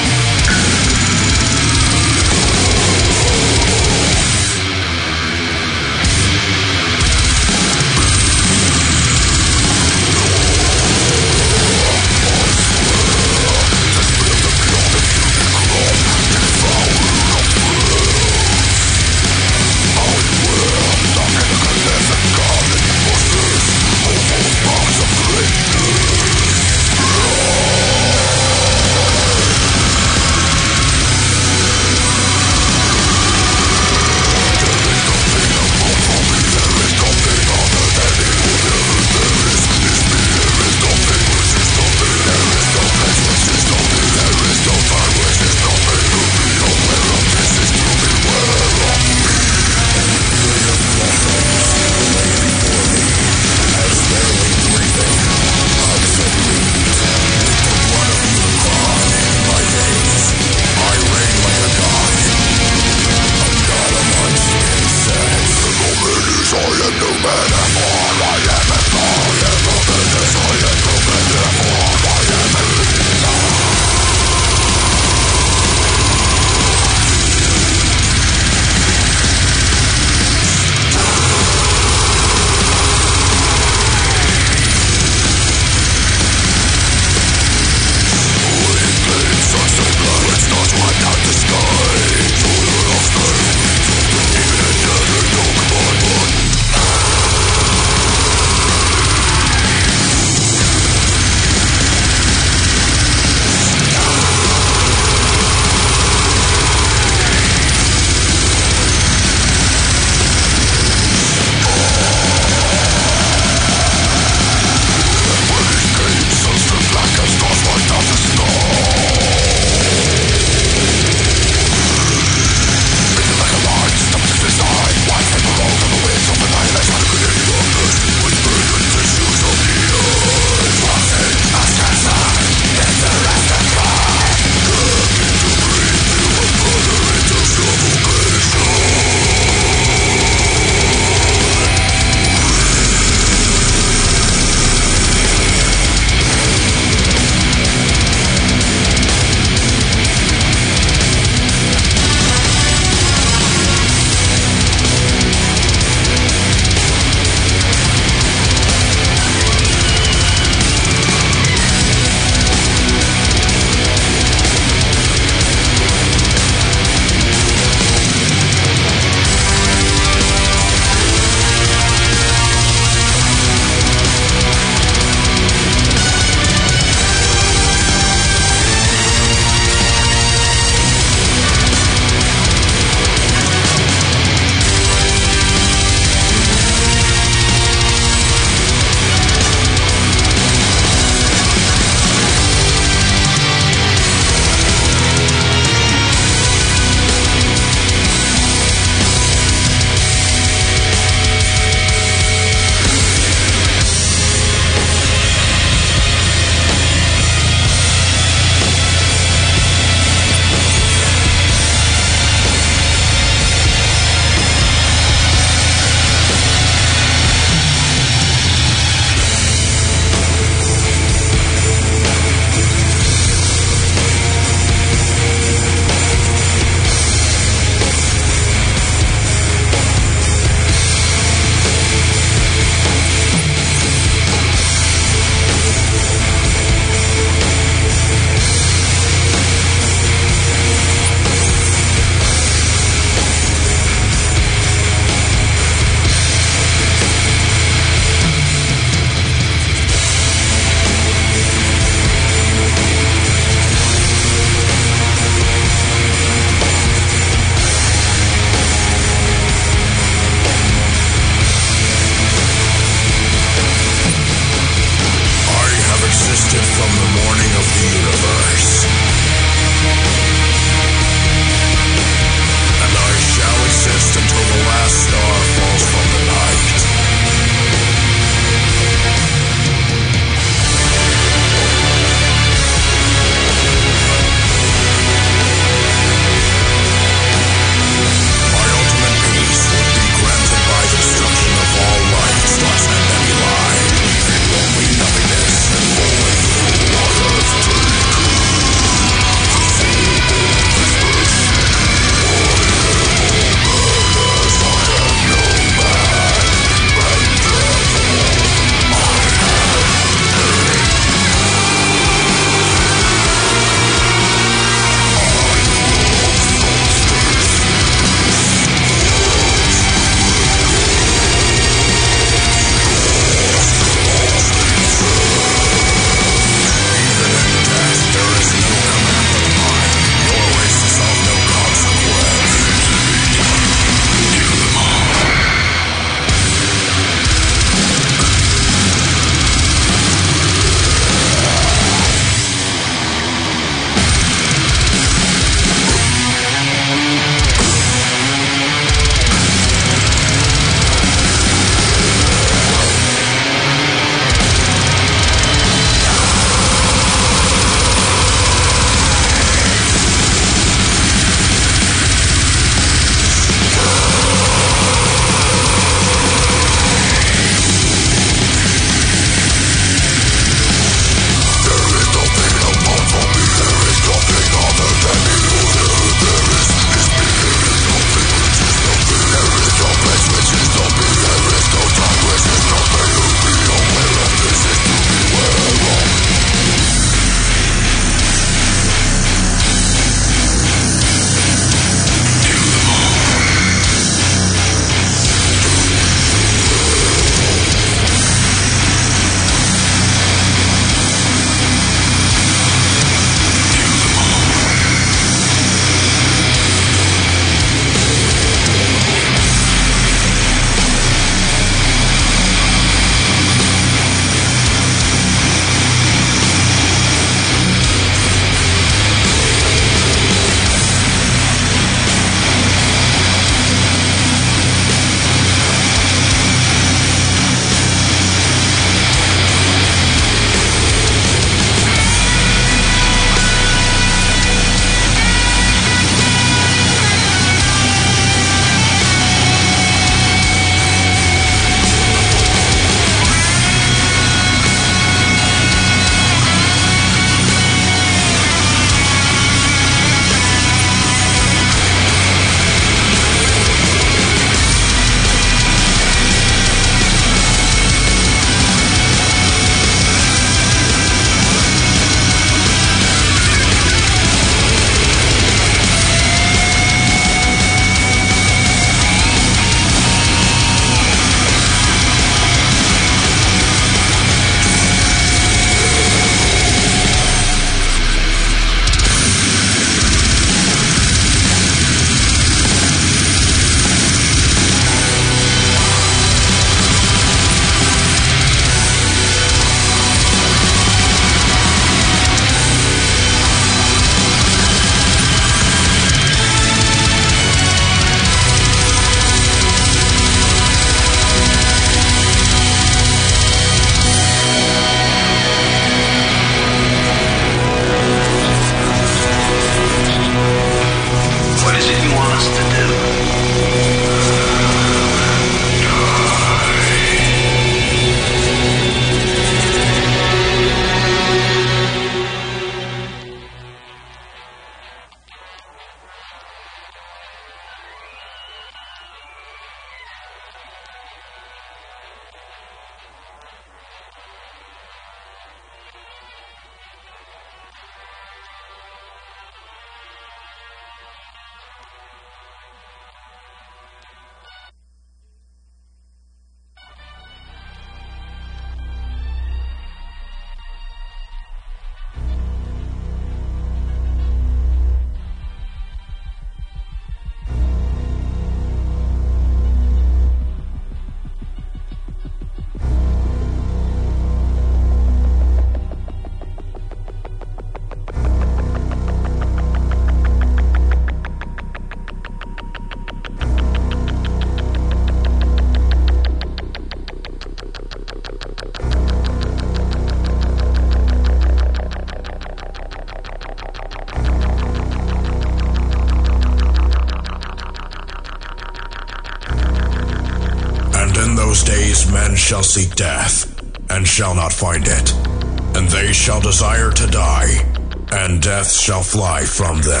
shall seek death, and shall not find it. And they shall desire to die, and death shall fly from them.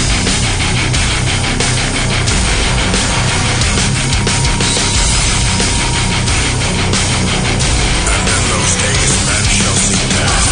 And in those days men shall seek death.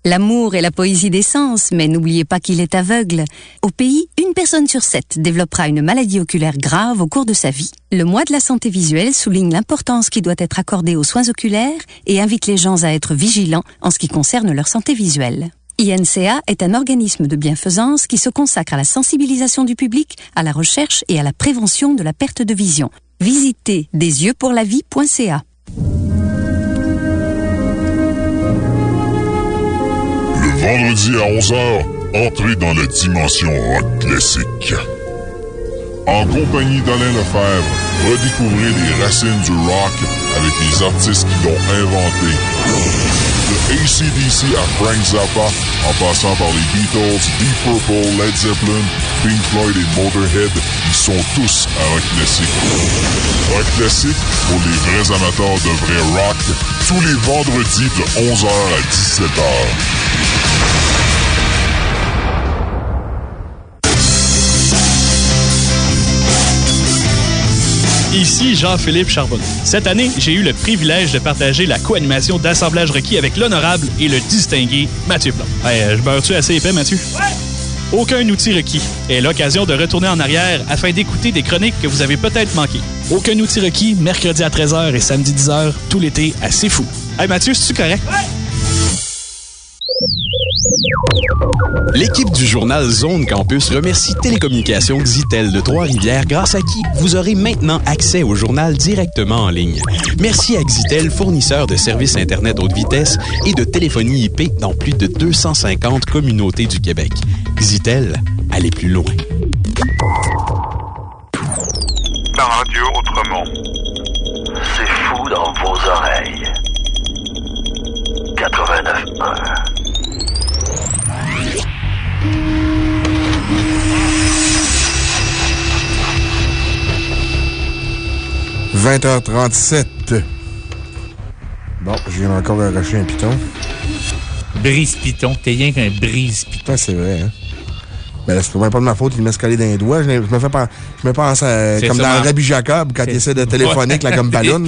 L'amour est la poésie des sens, mais n'oubliez pas qu'il est aveugle. Au pays, 1 personne sur 7 développera une maladie oculaire grave au cours de sa vie. Le mois de la santé visuelle souligne l'importance qui doit être accordée aux soins oculaires et invite les gens à être vigilants en ce qui concerne leur santé visuelle. INCA est un organisme de bienfaisance qui se consacre à la sensibilisation du public, à la recherche et à la prévention de la perte de vision. Visitez desyeuxpourlavie.ca. Le vendredi à 11h, entrez dans la dimension rock classique. En compagnie d'Alain Lefebvre, redécouvrez les racines du rock avec les artistes qui l'ont inventé. De AC/DC à Frank Zappa, en passant par les Beatles, Deep Purple, Led Zeppelin, Pink Floyd et Motorhead, ils sont tous à rock classique. Rock classique pour les vrais amateurs de vrai rock, tous les vendredis de 11h à 17h. Ici Jean-Philippe Charbonneau. Cette année, j'ai eu le privilège de partager la co-animation d'Assemblage requis avec l'honorable et le distingué Mathieu Plante. Hey, je beurre-tu assez épais, Mathieu? Ouais! Aucun outil requis est l'occasion de retourner en arrière afin d'écouter des chroniques que vous avez peut-être manquées. Aucun outil requis, mercredi à 13h et samedi 10h, tout l'été à C'est Fou. Hey Mathieu, c'est-tu correct? Ouais! L'équipe du journal Zone Campus remercie Télécommunications Xitel de Trois-Rivières, grâce à qui vous aurez maintenant accès au journal directement en ligne. Merci à Xitel, fournisseur de services Internet haute vitesse et de téléphonie IP dans plus de 250 communautés du Québec. Xitel, allez plus loin. La radio autrement. C'est fou dans vos oreilles. 89.1. 20h37. Bon, je viens encore arracher un piton. Brise-piton. T'es rien qu'un brise-piton. C'est vrai, hein? Mais là, c'est pas de ma faute, il m'a scalé dans les doigts. Je me pense comme dans Rabbi Jacob, quand il essaie de téléphoner avec la gomme ballon.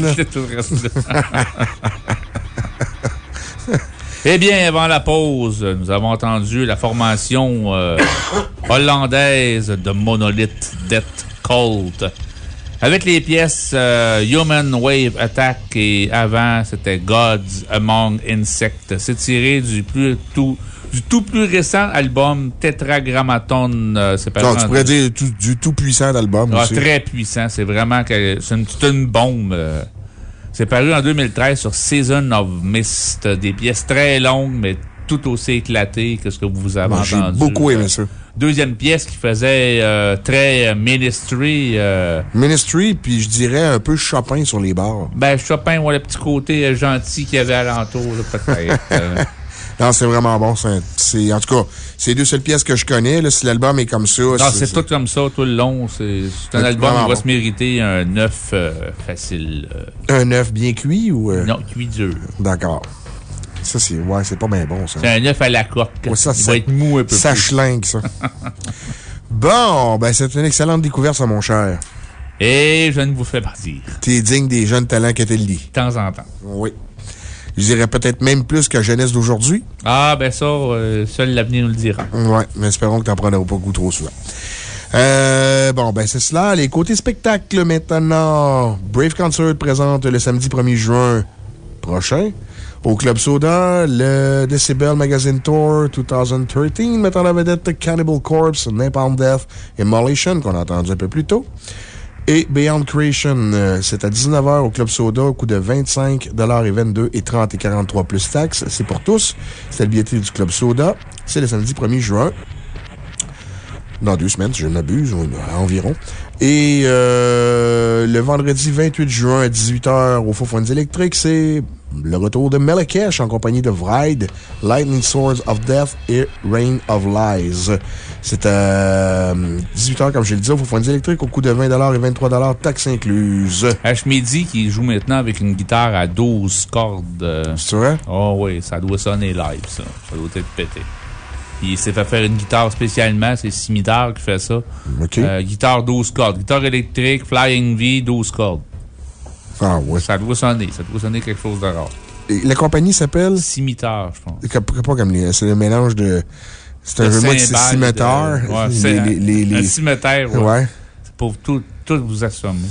Eh bien, avant la pause, nous avons entendu la formation hollandaise de Monolith Death Cult. Avec les pièces Human Wave Attack et avant, c'était Gods Among Insects. C'est tiré du tout plus récent album Tetragrammaton. Non, tu pourrais dire du tout puissant album aussi. Très puissant. C'est vraiment c'est une bombe. C'est paru en 2013 sur Season of Mist. Des pièces très longues, mais tout aussi éclatées que ce que vous avez entendu. J'ai beaucoup aimé ça. Deuxième pièce qui faisait très Ministry. Ministry, puis je dirais un peu Chopin sur les bords. Ben, Chopin, le petit côté gentil qu'il y avait alentour, peut-être. Non, c'est vraiment bon. En tout cas, c'est les deux seules pièces que je connais. Là, si l'album est comme ça. Non, c'est tout comme ça, tout le long. C'est un album qui va se mériter un 9 facile. Un 9 bien cuit ou. Non, cuit dur. D'accord. Ça, c'est pas bien bon, ça. C'est un œuf à la coque. Ouais, ça va être mou un peu ça plus. Schlingue, ça. Bon, ben, c'est une excellente découverte, ça, mon cher. Et je ne vous fais pas dire. T'es digne des jeunes talents que t'es le lit. De temps en temps. Oui. Je dirais peut-être même plus que jeunesse d'aujourd'hui. Ah, ben ça, seul l'avenir nous le dira. Ouais, mais espérons que t'en prendras pas goût trop souvent. Bon, ben, c'est cela. Les côtés spectacles, maintenant. Brave Concert présente le samedi 1er juin prochain. Au Club Soda, le Decibel Magazine Tour 2013, mettant la vedette Cannibal Corpse, Napalm Death et Immolation, qu'on a entendu un peu plus tôt. Et Beyond Creation, c'est à 19h au Club Soda, au coût de 25 $ et 22 et 30 et 43 plus taxes. C'est pour tous. C'est le billetterie du Club Soda. C'est le samedi 1er juin. Dans 2 semaines, si je ne m'abuse, environ. Et le vendredi 28 juin à 18h au Faux Foins électriques, c'est le retour de Melekesh en compagnie de Vride, Lightning Swords of Death et Reign of Lies. C'est à 18h, comme je le disais, au Faux Foins électriques, au coût de 20 $ et 23 $, taxes incluses. Ashmedi qui joue maintenant avec une guitare à 12 cordes. C'est vrai? Oh oui, ça doit sonner live, ça. Ça doit être pété. Il s'est fait faire une guitare spécialement. C'est Scimitar qui fait ça. OK. Guitare 12 cordes. Guitare électrique, Flying V, 12 cordes. Ah, ouais. Ça doit sonner quelque chose de rare. La compagnie s'appelle? Cimetière, je pense. Pas comme les... C'est le mélange de... C'est un jeu de mots de cimetière. Ouais, c'est un cimetière, ouais. C'est pour tout vous assommer.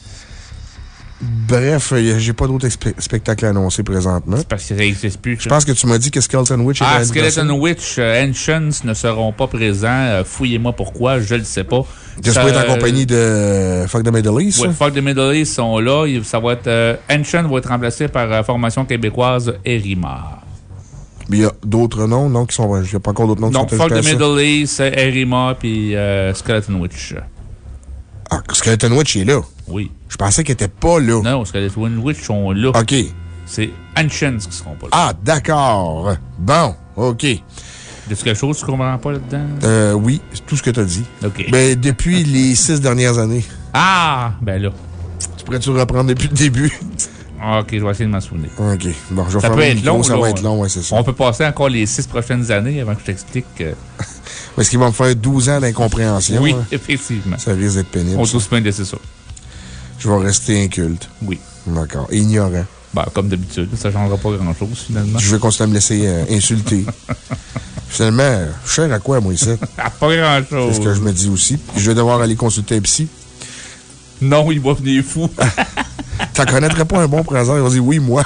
Bref, j'ai pas d'autres spectacles annoncés présentement. C'est parce que ça n'existe plus. Je pense que tu m'as dit que Skeleton Witch est Skeleton Witch, Ancients ne seront pas présents. Fouillez-moi pourquoi, je le sais pas. Qu'est-ce que tu en compagnie de Fuck the Middle East? Oui, Fuck the Middle East sont là. Ça va être, Ancient va être remplacé par formation québécoise Erima. Mais il y a d'autres noms, non? Il n'y a pas encore d'autres noms qui sont Fuck the Middle East, Erima, puis Skeleton Witch. Ah, Skeleton Witch est là? Oui. Je pensais qu'il n'était pas là. Non, Skeleton Witch sont là. OK. C'est Ancients qui seront pas là. Ah, d'accord. Bon, OK. Est-ce quelque chose que tu comprends pas là-dedans? Oui, c'est tout ce que tu as dit. OK. Ben, depuis les 6 dernières années. Ah, ben là. Tu pourrais-tu reprendre depuis le début? OK, je vais essayer de m'en souvenir. OK. Bon, je vais ça faire peut être long. Ça va être long, oui, c'est ça. On peut passer encore les 6 prochaines années avant que je t'explique. Parce qu'il va me faire 12 ans d'incompréhension. Oui, hein? Effectivement. Ça risque d'être pénible. On tous bien laisser ça. Je vais rester inculte. Oui. D'accord. Ignorant. Ben, comme d'habitude, ça ne changera pas grand-chose, finalement. Je vais continuer à me laisser insulter. Finalement, je sers à quoi, moi, ici? À pas grand-chose. C'est ce que je me dis aussi. Je vais devoir aller consulter un psy. Non, il va venir fou. T'en connaîtrais pas un bon présent. Il va dire oui, moi.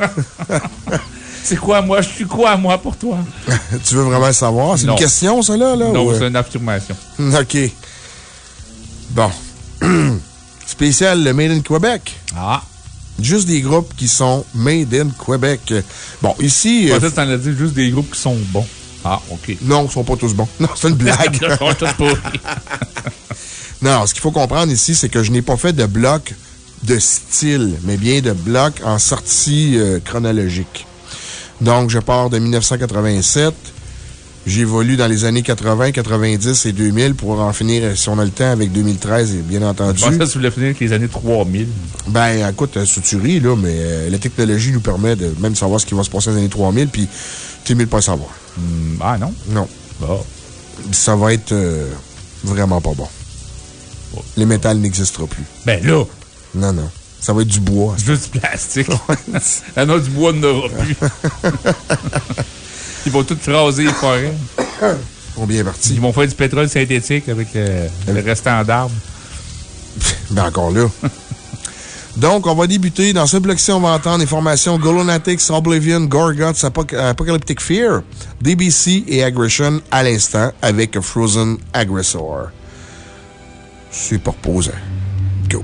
C'est quoi, moi? Je suis quoi, moi, pour toi? Tu veux vraiment le savoir? C'est une question, ça, là? Non, c'est une affirmation. OK. Bon. Spécial le Made in Québec. Ah. Juste des groupes qui sont Made in Québec. Bon, ici... Peut-être que t'en as dit juste des groupes qui sont bons. Ah, OK. Non, ils ne sont pas tous bons. Non, c'est une blague. Ils sont tous pourris. Non, ce qu'il faut comprendre ici, c'est que je n'ai pas fait de bloc de style, mais bien de bloc en sortie chronologique. Donc, je pars de 1987. J'évolue dans les années 80, 90 et 2000 pour en finir, si on a le temps, avec 2013, bien entendu. Je pensais que tu voulais finir avec les années 3000. Ben, écoute, tu là, mais la technologie nous permet de même savoir ce qui va se passer dans les années 3000, puis tu n'es pas à savoir. Ah, non? Non. Bon. Ça va être vraiment pas bon. Bon. Les métals n'existeront plus. Ben là! Non, non. Ça va être du bois. Juste du plastique. Ah non, du bois n'aura plus. Ils vont tout fraser les forêts. Ils sont bien partis. Ils vont faire du pétrole synthétique avec le restant d'arbres. Ben, encore là. Donc, on va débuter. Dans ce bloc-ci, on va entendre les formations Golonatics, Oblivion, Gorguts, Apocalyptic Fear, DBC et Aggression à l'instant avec Frozen Aggressor. C'est pas reposant. Go.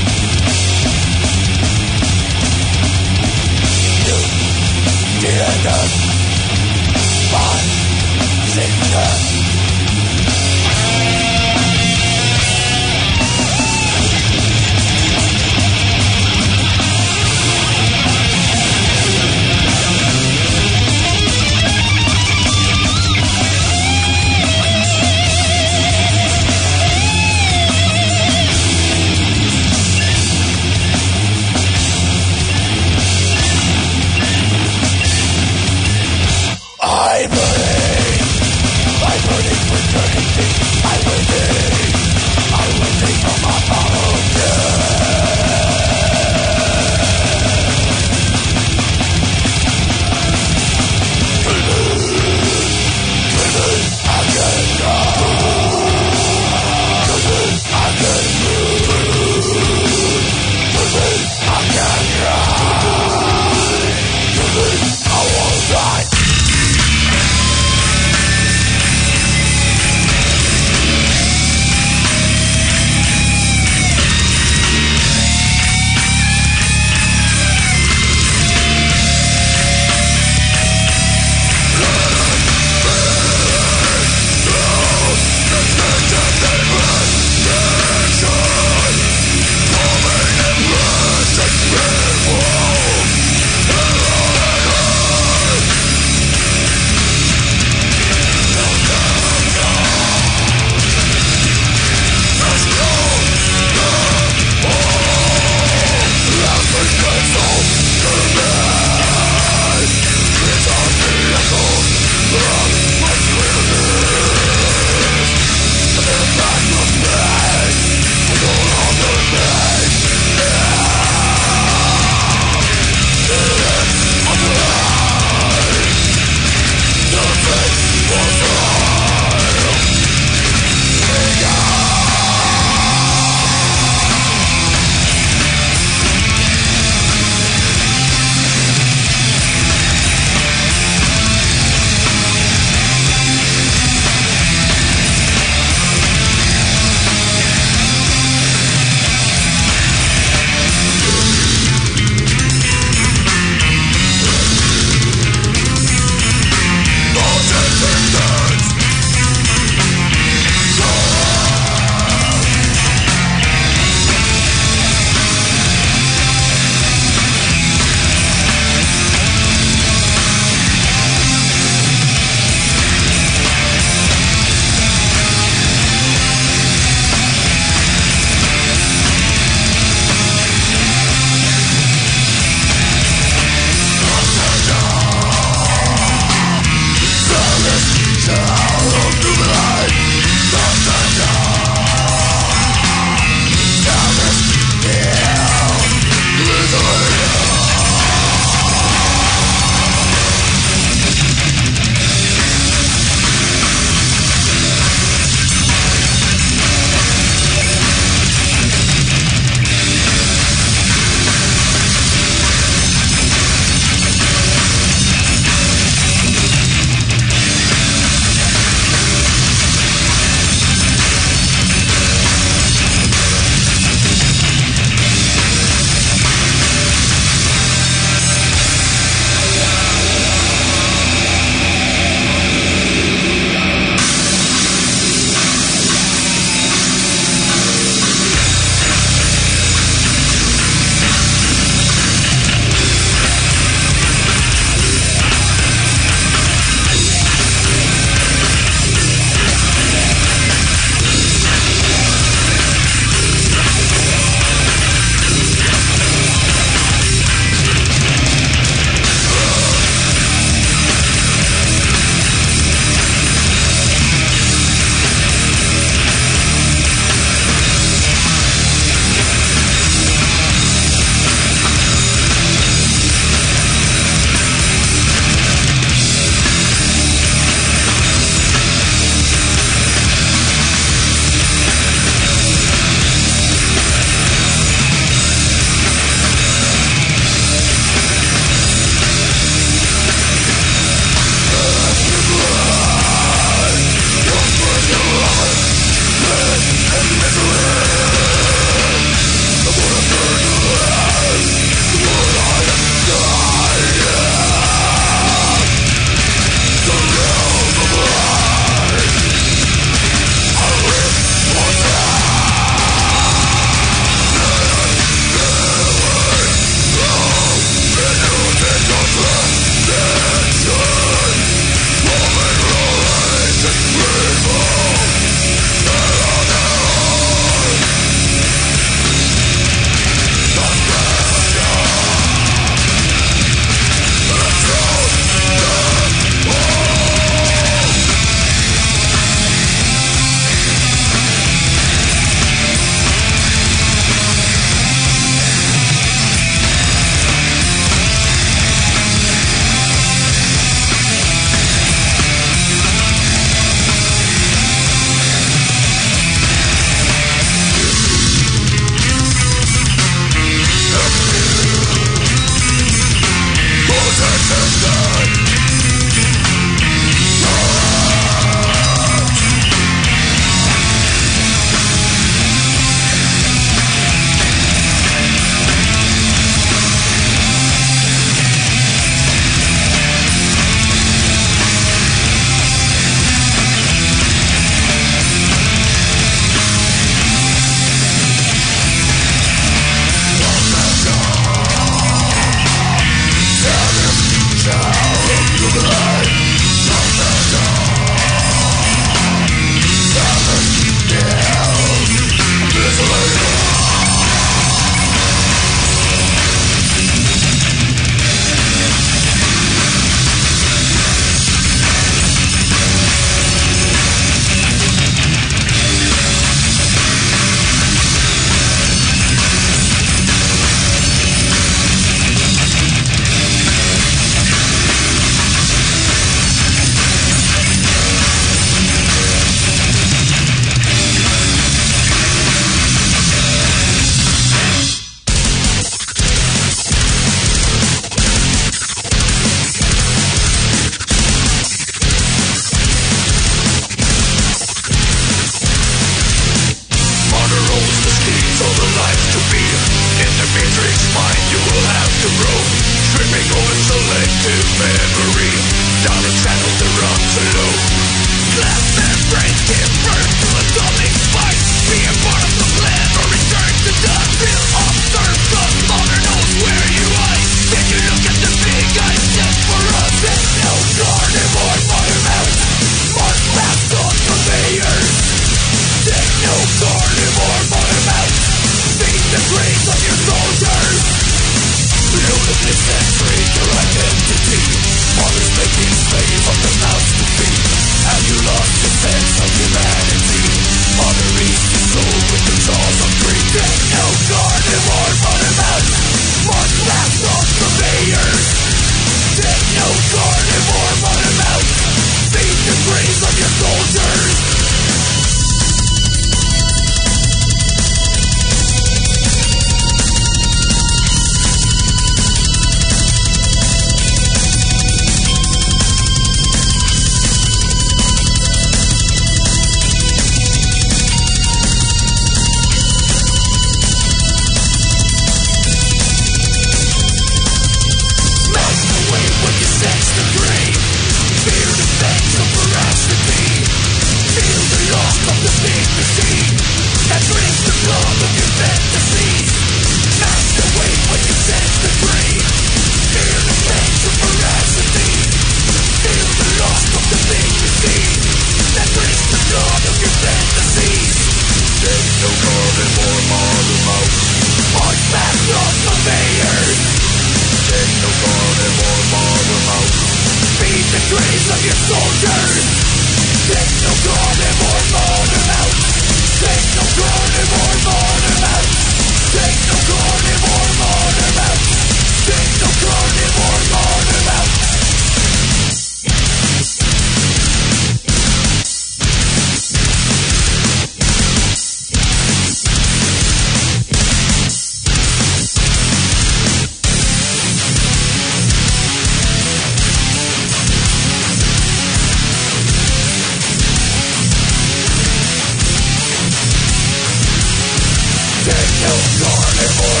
Carnivore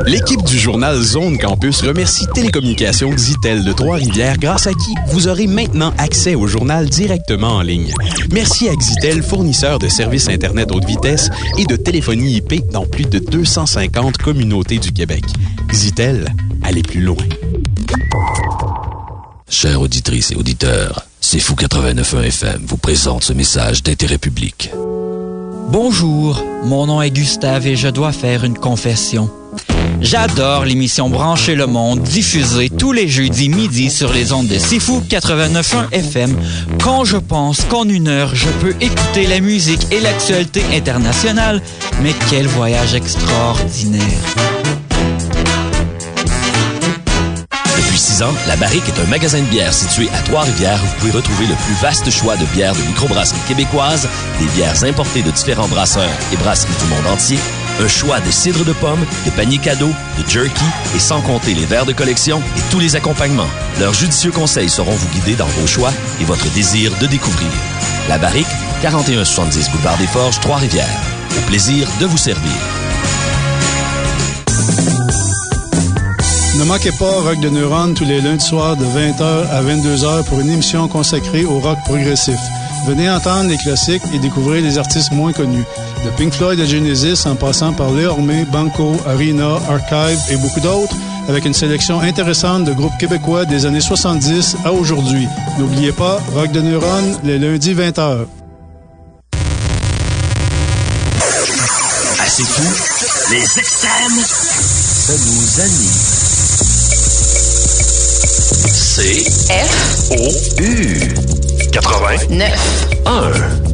L'équipe du journal Zone Campus remercie Télécommunications Xitel de Trois-Rivières, grâce à qui vous aurez maintenant accès au journal directement en ligne. Merci à Xitel, fournisseur de services Internet haute vitesse et de téléphonie IP dans plus de 250 communautés du Québec. Xitel, allez plus loin. Chères auditrices et auditeurs, C'est Fou 89.1 FM vous présente ce message d'intérêt public. Bonjour, mon nom est Gustave et je dois faire une confession. J'adore l'émission Brancher le monde, diffusée tous les jeudis midi sur les ondes de C'est Fou 89.1 FM. Quand je pense qu'en une heure, je peux écouter la musique et l'actualité internationale, mais quel voyage extraordinaire! Depuis 6 ans, La Barrique est un magasin de bière situé à Trois-Rivières où vous pouvez retrouver le plus vaste choix de bières de microbrasserie québécoise, des bières importées de différents brasseurs et brasseries du monde entier, un choix de cidre de pomme, de paniers cadeaux, de jerky et sans compter les verres de collection et tous les accompagnements. Leurs judicieux conseils sauront vous guider dans vos choix et votre désir de découvrir. La Barrique, 4170 Boulevard des Forges, Trois-Rivières. Au plaisir de vous servir. Ne manquez pas Rock de Neurones tous les lundis soirs de 20h à 22h pour une émission consacrée au rock progressif. Venez entendre les classiques et découvrir les artistes moins connus. De Pink Floyd à Genesis, en passant par Léo Ormé, Banco, Arena, Archive et beaucoup d'autres, avec une sélection intéressante de groupes québécois des années 70 à aujourd'hui. N'oubliez pas, Rock de Neurones, les lundis 20h. À C'est Fou, les extrêmes, ça nous anime. C-F-O-U 89 1.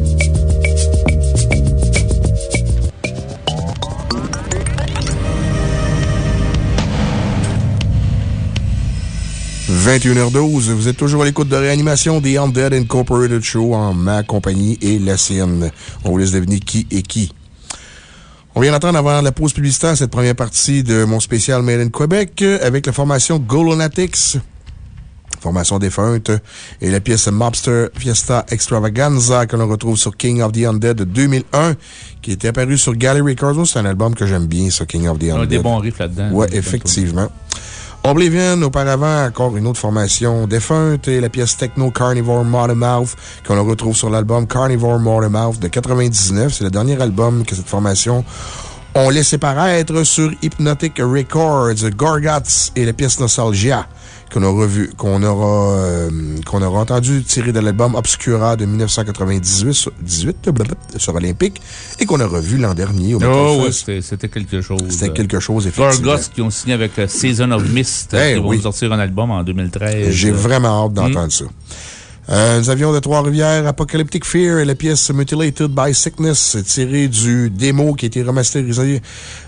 « 21h12, vous êtes toujours à l'écoute de Réanimation des Undead Incorporated Show en ma compagnie et la sienne. On vous laisse deviner qui est qui. On vient d'entendre avant la pause publicitaire cette première partie de mon spécial Made in Québec avec la formation Golonatics, formation défunte, et la pièce Mobster Fiesta Extravaganza que l'on retrouve sur King of the Undead de 2001, qui était apparu sur Gallery Records. C'est un album que j'aime bien, ça, King of the Undead. Il y a des bons riffs là-dedans. Ouais, effectivement. Oblivion, auparavant, encore une autre formation défunte, et la pièce Techno Carnivore Motormouth, qu'on retrouve sur l'album Carnivore Motormouth de 99. C'est le dernier album que cette formation ont laissé paraître sur Hypnotic Records. Gorguts et la pièce Nostalgia, qu'on aura entendu tirer de l'album Obscura de 1998 sur Olympique et qu'on a revu l'an dernier au Metal Fest. Oui, c'était quelque chose. C'était quelque chose, effectivement. Gorguts qui ont signé avec Season of Mist, qui vont sortir un album en 2013. J'ai vraiment hâte d'entendre ça. Nous avions de Trois-Rivières Apocalyptic Fear et la pièce Mutilated by Sickness, tirée du démo qui a été remasterisé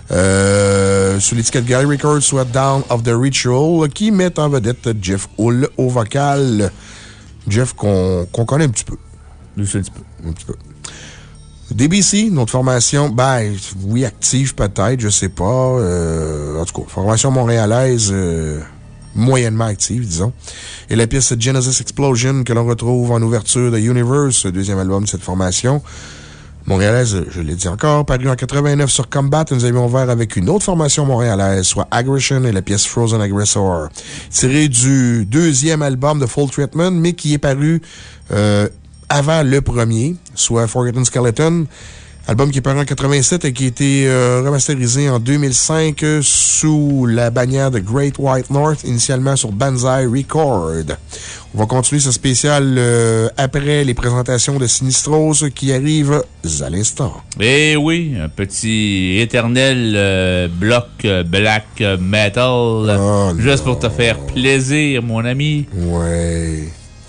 sur l'étiquette Gallery Records, soit Down of the Ritual, qui met en vedette Jeff Hull au vocal. Jeff qu'on connaît un petit peu. Un petit peu. DBC, notre formation, oui, active peut-être, je sais pas. En tout cas, formation montréalaise, moyennement active, disons. Et la pièce Genesis Explosion que l'on retrouve en ouverture de Universe, deuxième album de cette formation. Montréalaise, je l'ai dit encore, paru en 89 sur Combat. Nous avions ouvert avec une autre formation montréalaise, soit Aggression et la pièce Frozen Aggressor, tirée du deuxième album de Full Treatment, mais qui est paru avant le premier, soit Forgotten Skeleton. Album qui est paru en 87 et qui a été remasterisé en 2005 sous la bannière de Great White North, initialement sur Banzai Record. On va continuer ce spécial après les présentations de Sinistros qui arrivent à l'instant. Eh oui, un petit éternel bloc black metal, juste pour te faire plaisir, mon ami. Ouais.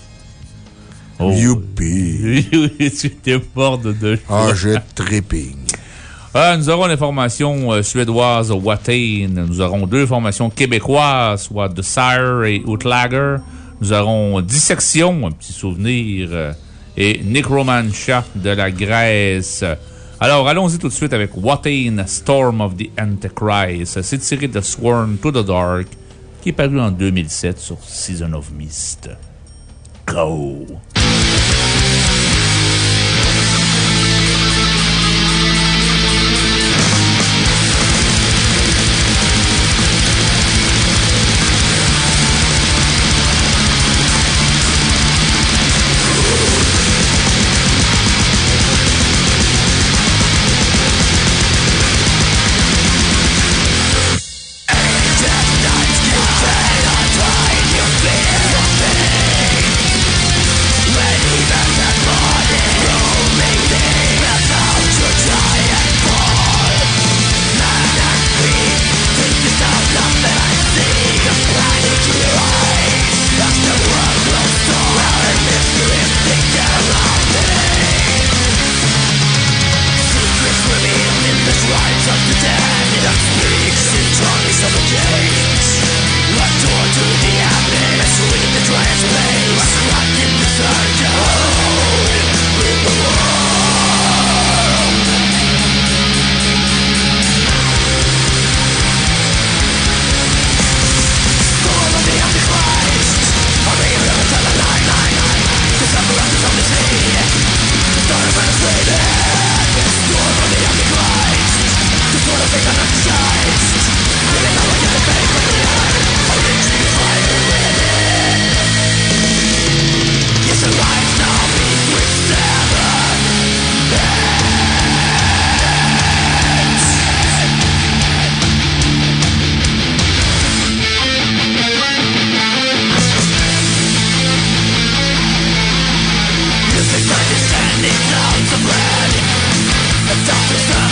Oh. Youpi! Tu t'es mort de deux. Je tripping. Nous aurons les formations suédoises Watain. Nous aurons deux formations québécoises, soit The Sire et Outlager. Nous aurons Dissection, un petit souvenir, et Necromantia de la Grèce. Alors, allons-y tout de suite avec Watain, Storm of the Antichrist. C'est tiré de Sworn to the Dark, qui est paru en 2007 sur Season of Mist. Go!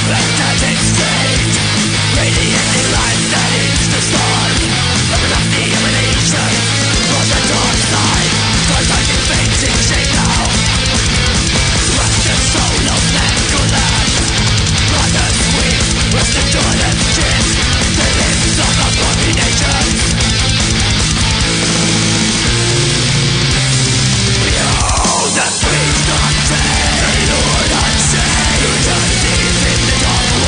That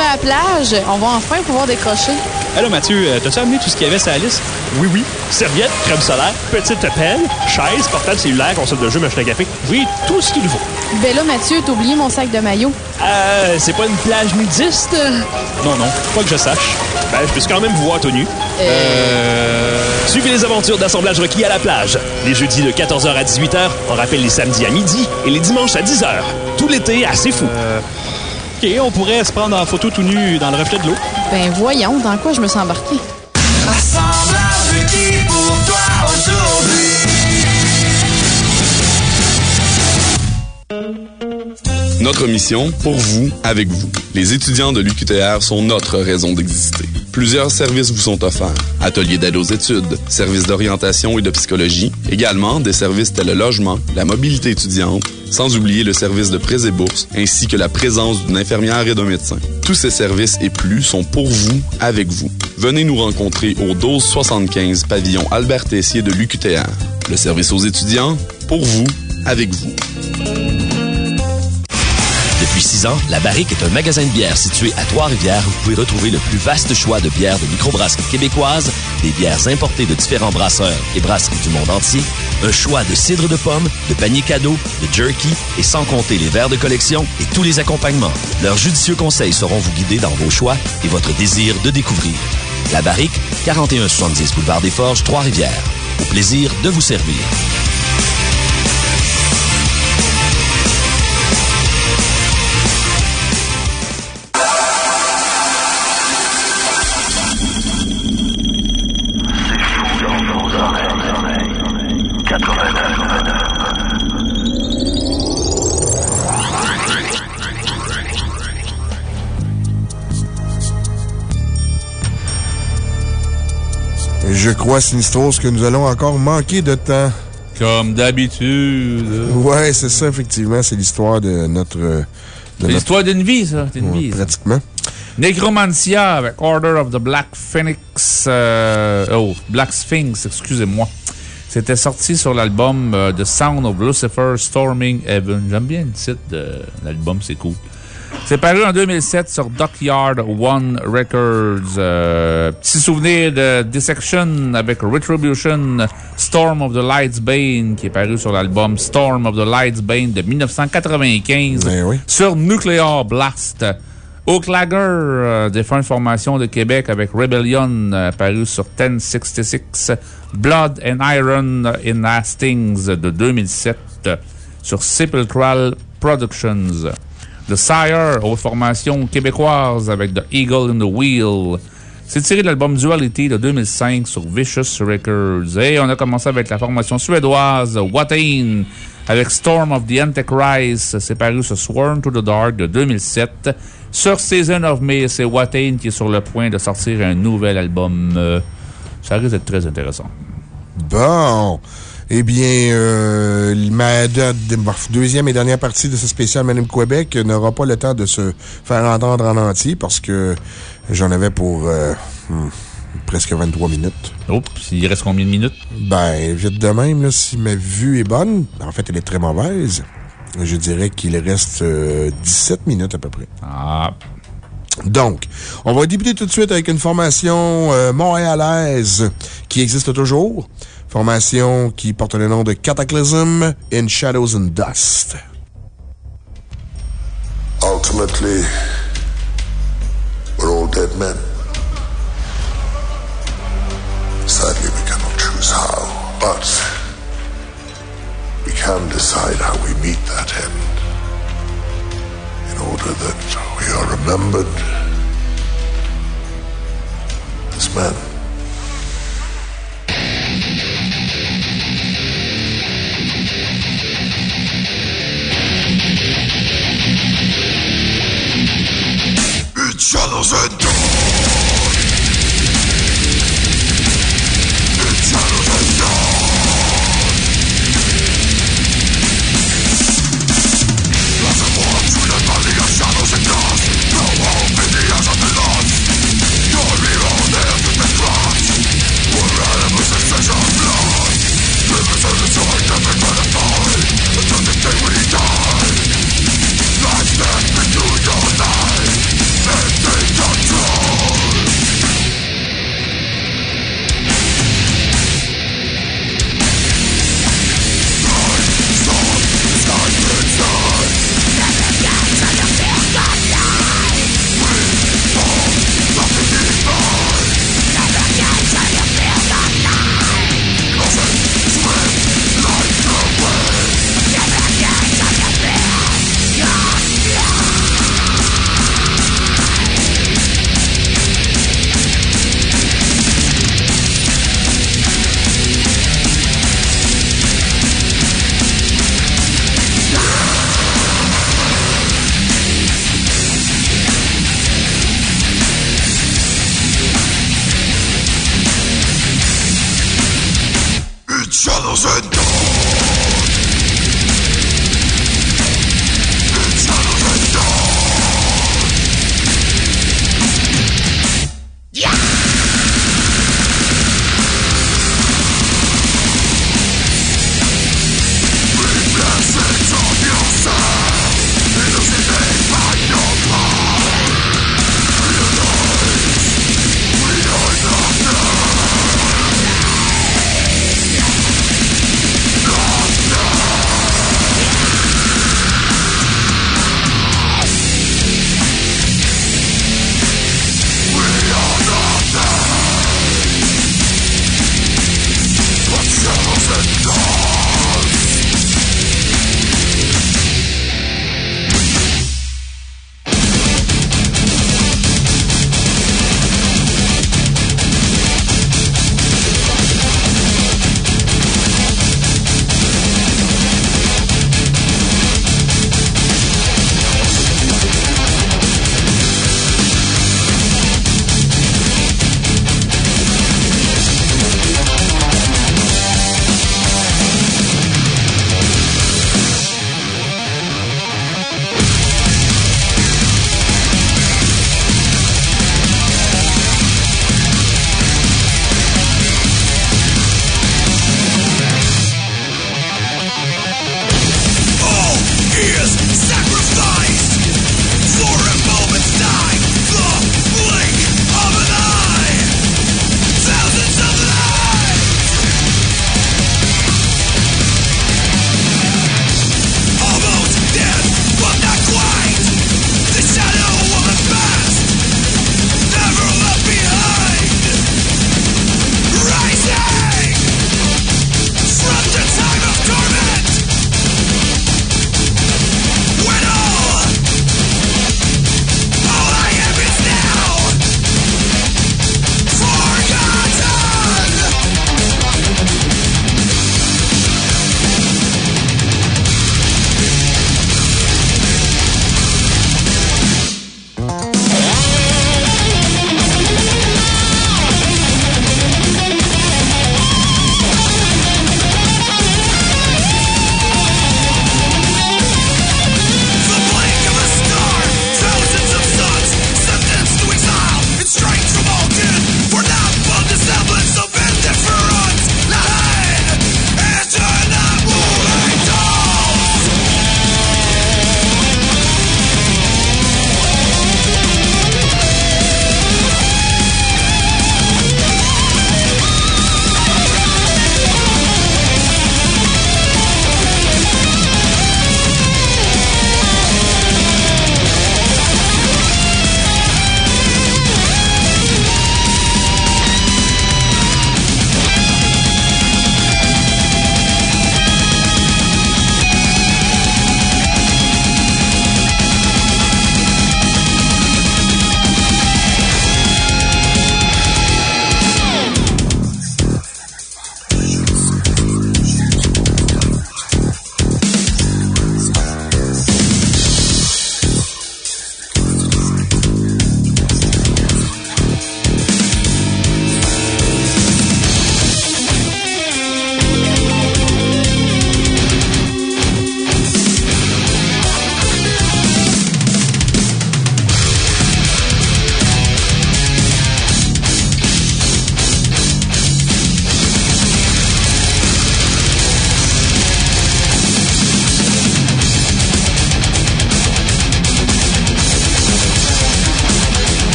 arrivé à la plage. On va enfin pouvoir décrocher. Allô, Mathieu, t'as-tu amené tout ce qu'il y avait sur la liste? Oui. Serviette, crème solaire, petite pelle, chaise, portable cellulaire, console de jeu, machine à café. Oui, tout ce qu'il faut. Ben là, Mathieu, t'as oublié mon sac de maillot. C'est pas une plage nudiste? Non, pas que je sache. Ben, je peux quand même vous voir tout nu. Suivez les aventures d'Assemblage requis à la plage. Les jeudis de 14h à 18h, on rappelle les samedis à midi et les dimanches à 10h. Tout l'été, assez fou. OK, on pourrait se prendre en photo tout nu dans le reflet de l'eau. Ben voyons, dans quoi je me suis embarqué? Assemblage requis pour toi aujourd'hui. Notre mission, pour vous, avec vous. Les étudiants de l'UQTR sont notre raison d'exister. Plusieurs services vous sont offerts. Ateliers d'aide aux études, services d'orientation et de psychologie, également des services tels le logement, la mobilité étudiante, sans oublier le service de prêts et bourses, ainsi que la présence d'une infirmière et d'un médecin. Tous ces services et plus sont pour vous, avec vous. Venez nous rencontrer au 1275 pavillon Albert Tessier de l'UQTR. Le service aux étudiants, pour vous, avec vous. Depuis 6 ans, La Barrique est un magasin de bière situé à Trois-Rivières où vous pouvez retrouver le plus vaste choix de bières de microbrasserie québécoise, des bières importées de différents brasseurs et brasseries du monde entier, un choix de cidre de pomme, de paniers cadeaux, de jerky et sans compter les verres de collection et tous les accompagnements. Leurs judicieux conseils sauront vous guider dans vos choix et votre désir de découvrir. La Barrique, 4170 boulevard des Forges, Trois-Rivières. Au plaisir de vous servir. Je crois, Sinistros, que nous allons encore manquer de temps. Comme d'habitude. Ouais, c'est ça, effectivement. C'est l'histoire de notre... C'est l'histoire d'une vie, ça. D'une vie, pratiquement. Necromancia avec Order of the Black Phoenix. Black Sphinx, excusez-moi. C'était sorti sur l'album The Sound of Lucifer Storming Heaven. J'aime bien le titre de l'album, c'est cool. C'est paru en 2007 sur Dockyard One Records. Petit souvenir de Dissection avec Retribution, Storm of the Light's Bane, qui est paru sur l'album Storm of the Light's Bane de 1995 sur Nuclear Blast. Oaklager, défunte formation de Québec avec Rebellion, paru sur 1066. Blood and Iron in Hastings de 2007 sur Sepulchral Productions. The Sire, autre formation québécoise avec The Eagle in the Wheel. C'est tiré de l'album Duality de 2005 sur Vicious Records. Et on a commencé avec la formation suédoise Watain avec Storm of the Antichrist. C'est paru sur Sworn to the Dark de 2007. Sur Season of May, c'est Watain qui est sur le point de sortir un nouvel album. Ça risque d'être très intéressant. Bon. Eh bien, ma deuxième et dernière partie de ce spécial Madame Québec n'aura pas le temps de se faire entendre en entier parce que j'en avais pour presque 23 minutes. Oh, il reste combien de minutes? Ben, vite de même, là, si ma vue est bonne, en fait, elle est très mauvaise, je dirais qu'il reste 17 minutes à peu près. Ah. Donc, on va débuter tout de suite avec une formation montréalaise qui existe toujours. Formation qui porte le nom de Cataclysm in Shadows and Dust. Ultimately, we're all dead men. Sadly, we cannot choose how, but we can decide how we meet that end in order that we are remembered as men. Shadows and dawn. Shadows and dawn. Lots of war through the valley of shadows and dust. No hope in the eyes of the lost. Your hero there to the cross.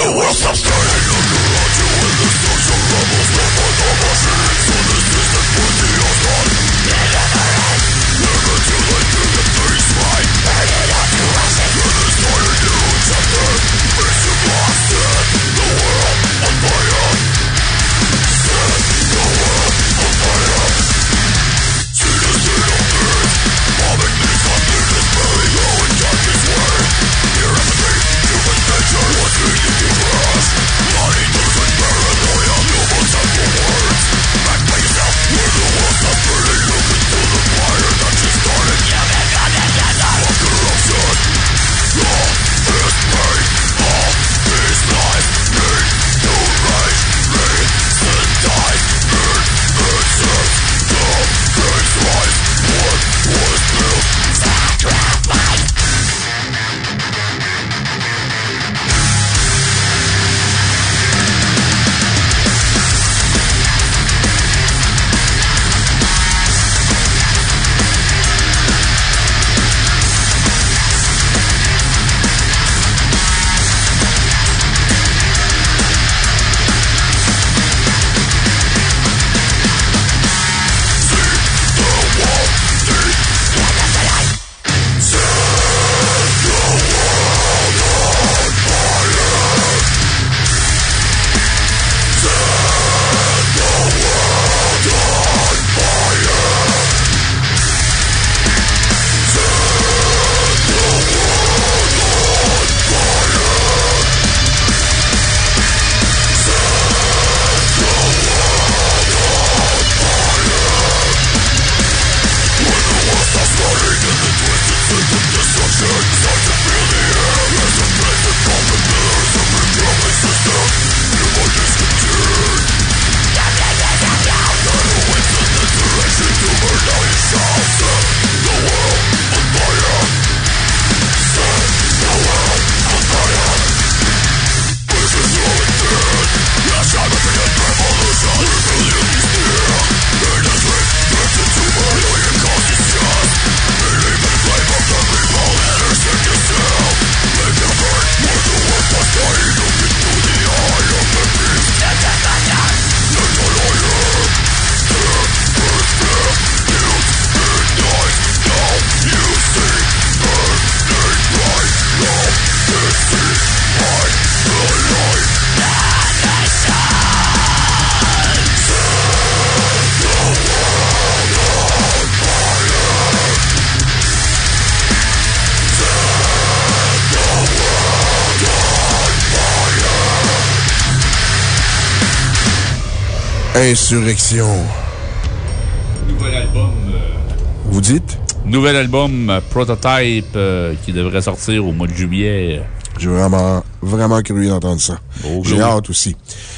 Insurrection. Nouvel album. Vous dites? Nouvel album Prototype qui devrait sortir au mois de juillet. J'ai vraiment curieux d'entendre ça. J'ai hâte aussi.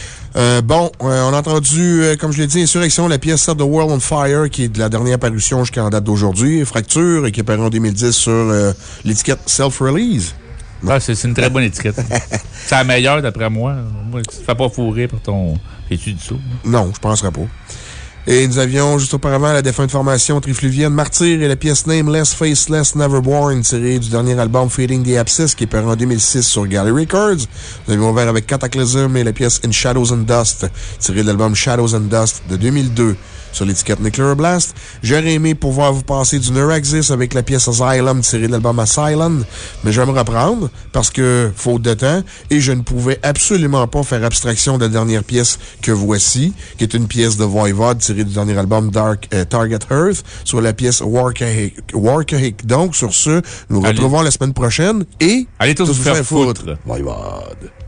On a entendu, comme je l'ai dit, Insurrection, la pièce Set the World on Fire, qui est de la dernière parution jusqu'en date d'aujourd'hui. Fracture, qui est paru en 2010 sur l'étiquette Self-Release. Ah, c'est une très bonne étiquette. C'est la meilleure, d'après moi. Moi, tu ne fais pas fourrer pour ton étude dessous. Non, je ne penserais pas. Et nous avions, juste auparavant, la défunte formation trifluvienne Martyr et la pièce Nameless, Faceless, Neverborn, tirée du dernier album Feeding the Abscess, qui est paru en 2006 sur Gallery Records. Nous avions ouvert avec Cataclysm et la pièce In Shadows and Dust, tirée de l'album Shadows and Dust de 2002. Sur l'étiquette Nuclear Blast. J'aurais aimé pouvoir vous passer du Neuraxis avec la pièce Asylum tirée de l'album Asylum, mais je vais me reprendre parce que faute de temps et je ne pouvais absolument pas faire abstraction de la dernière pièce que voici, qui est une pièce de Voivod tirée du dernier album Target Earth sur la pièce Warcahik. Donc, sur ce, nous retrouvons la semaine prochaine et... Allez tous vous faire foutre. Voivod.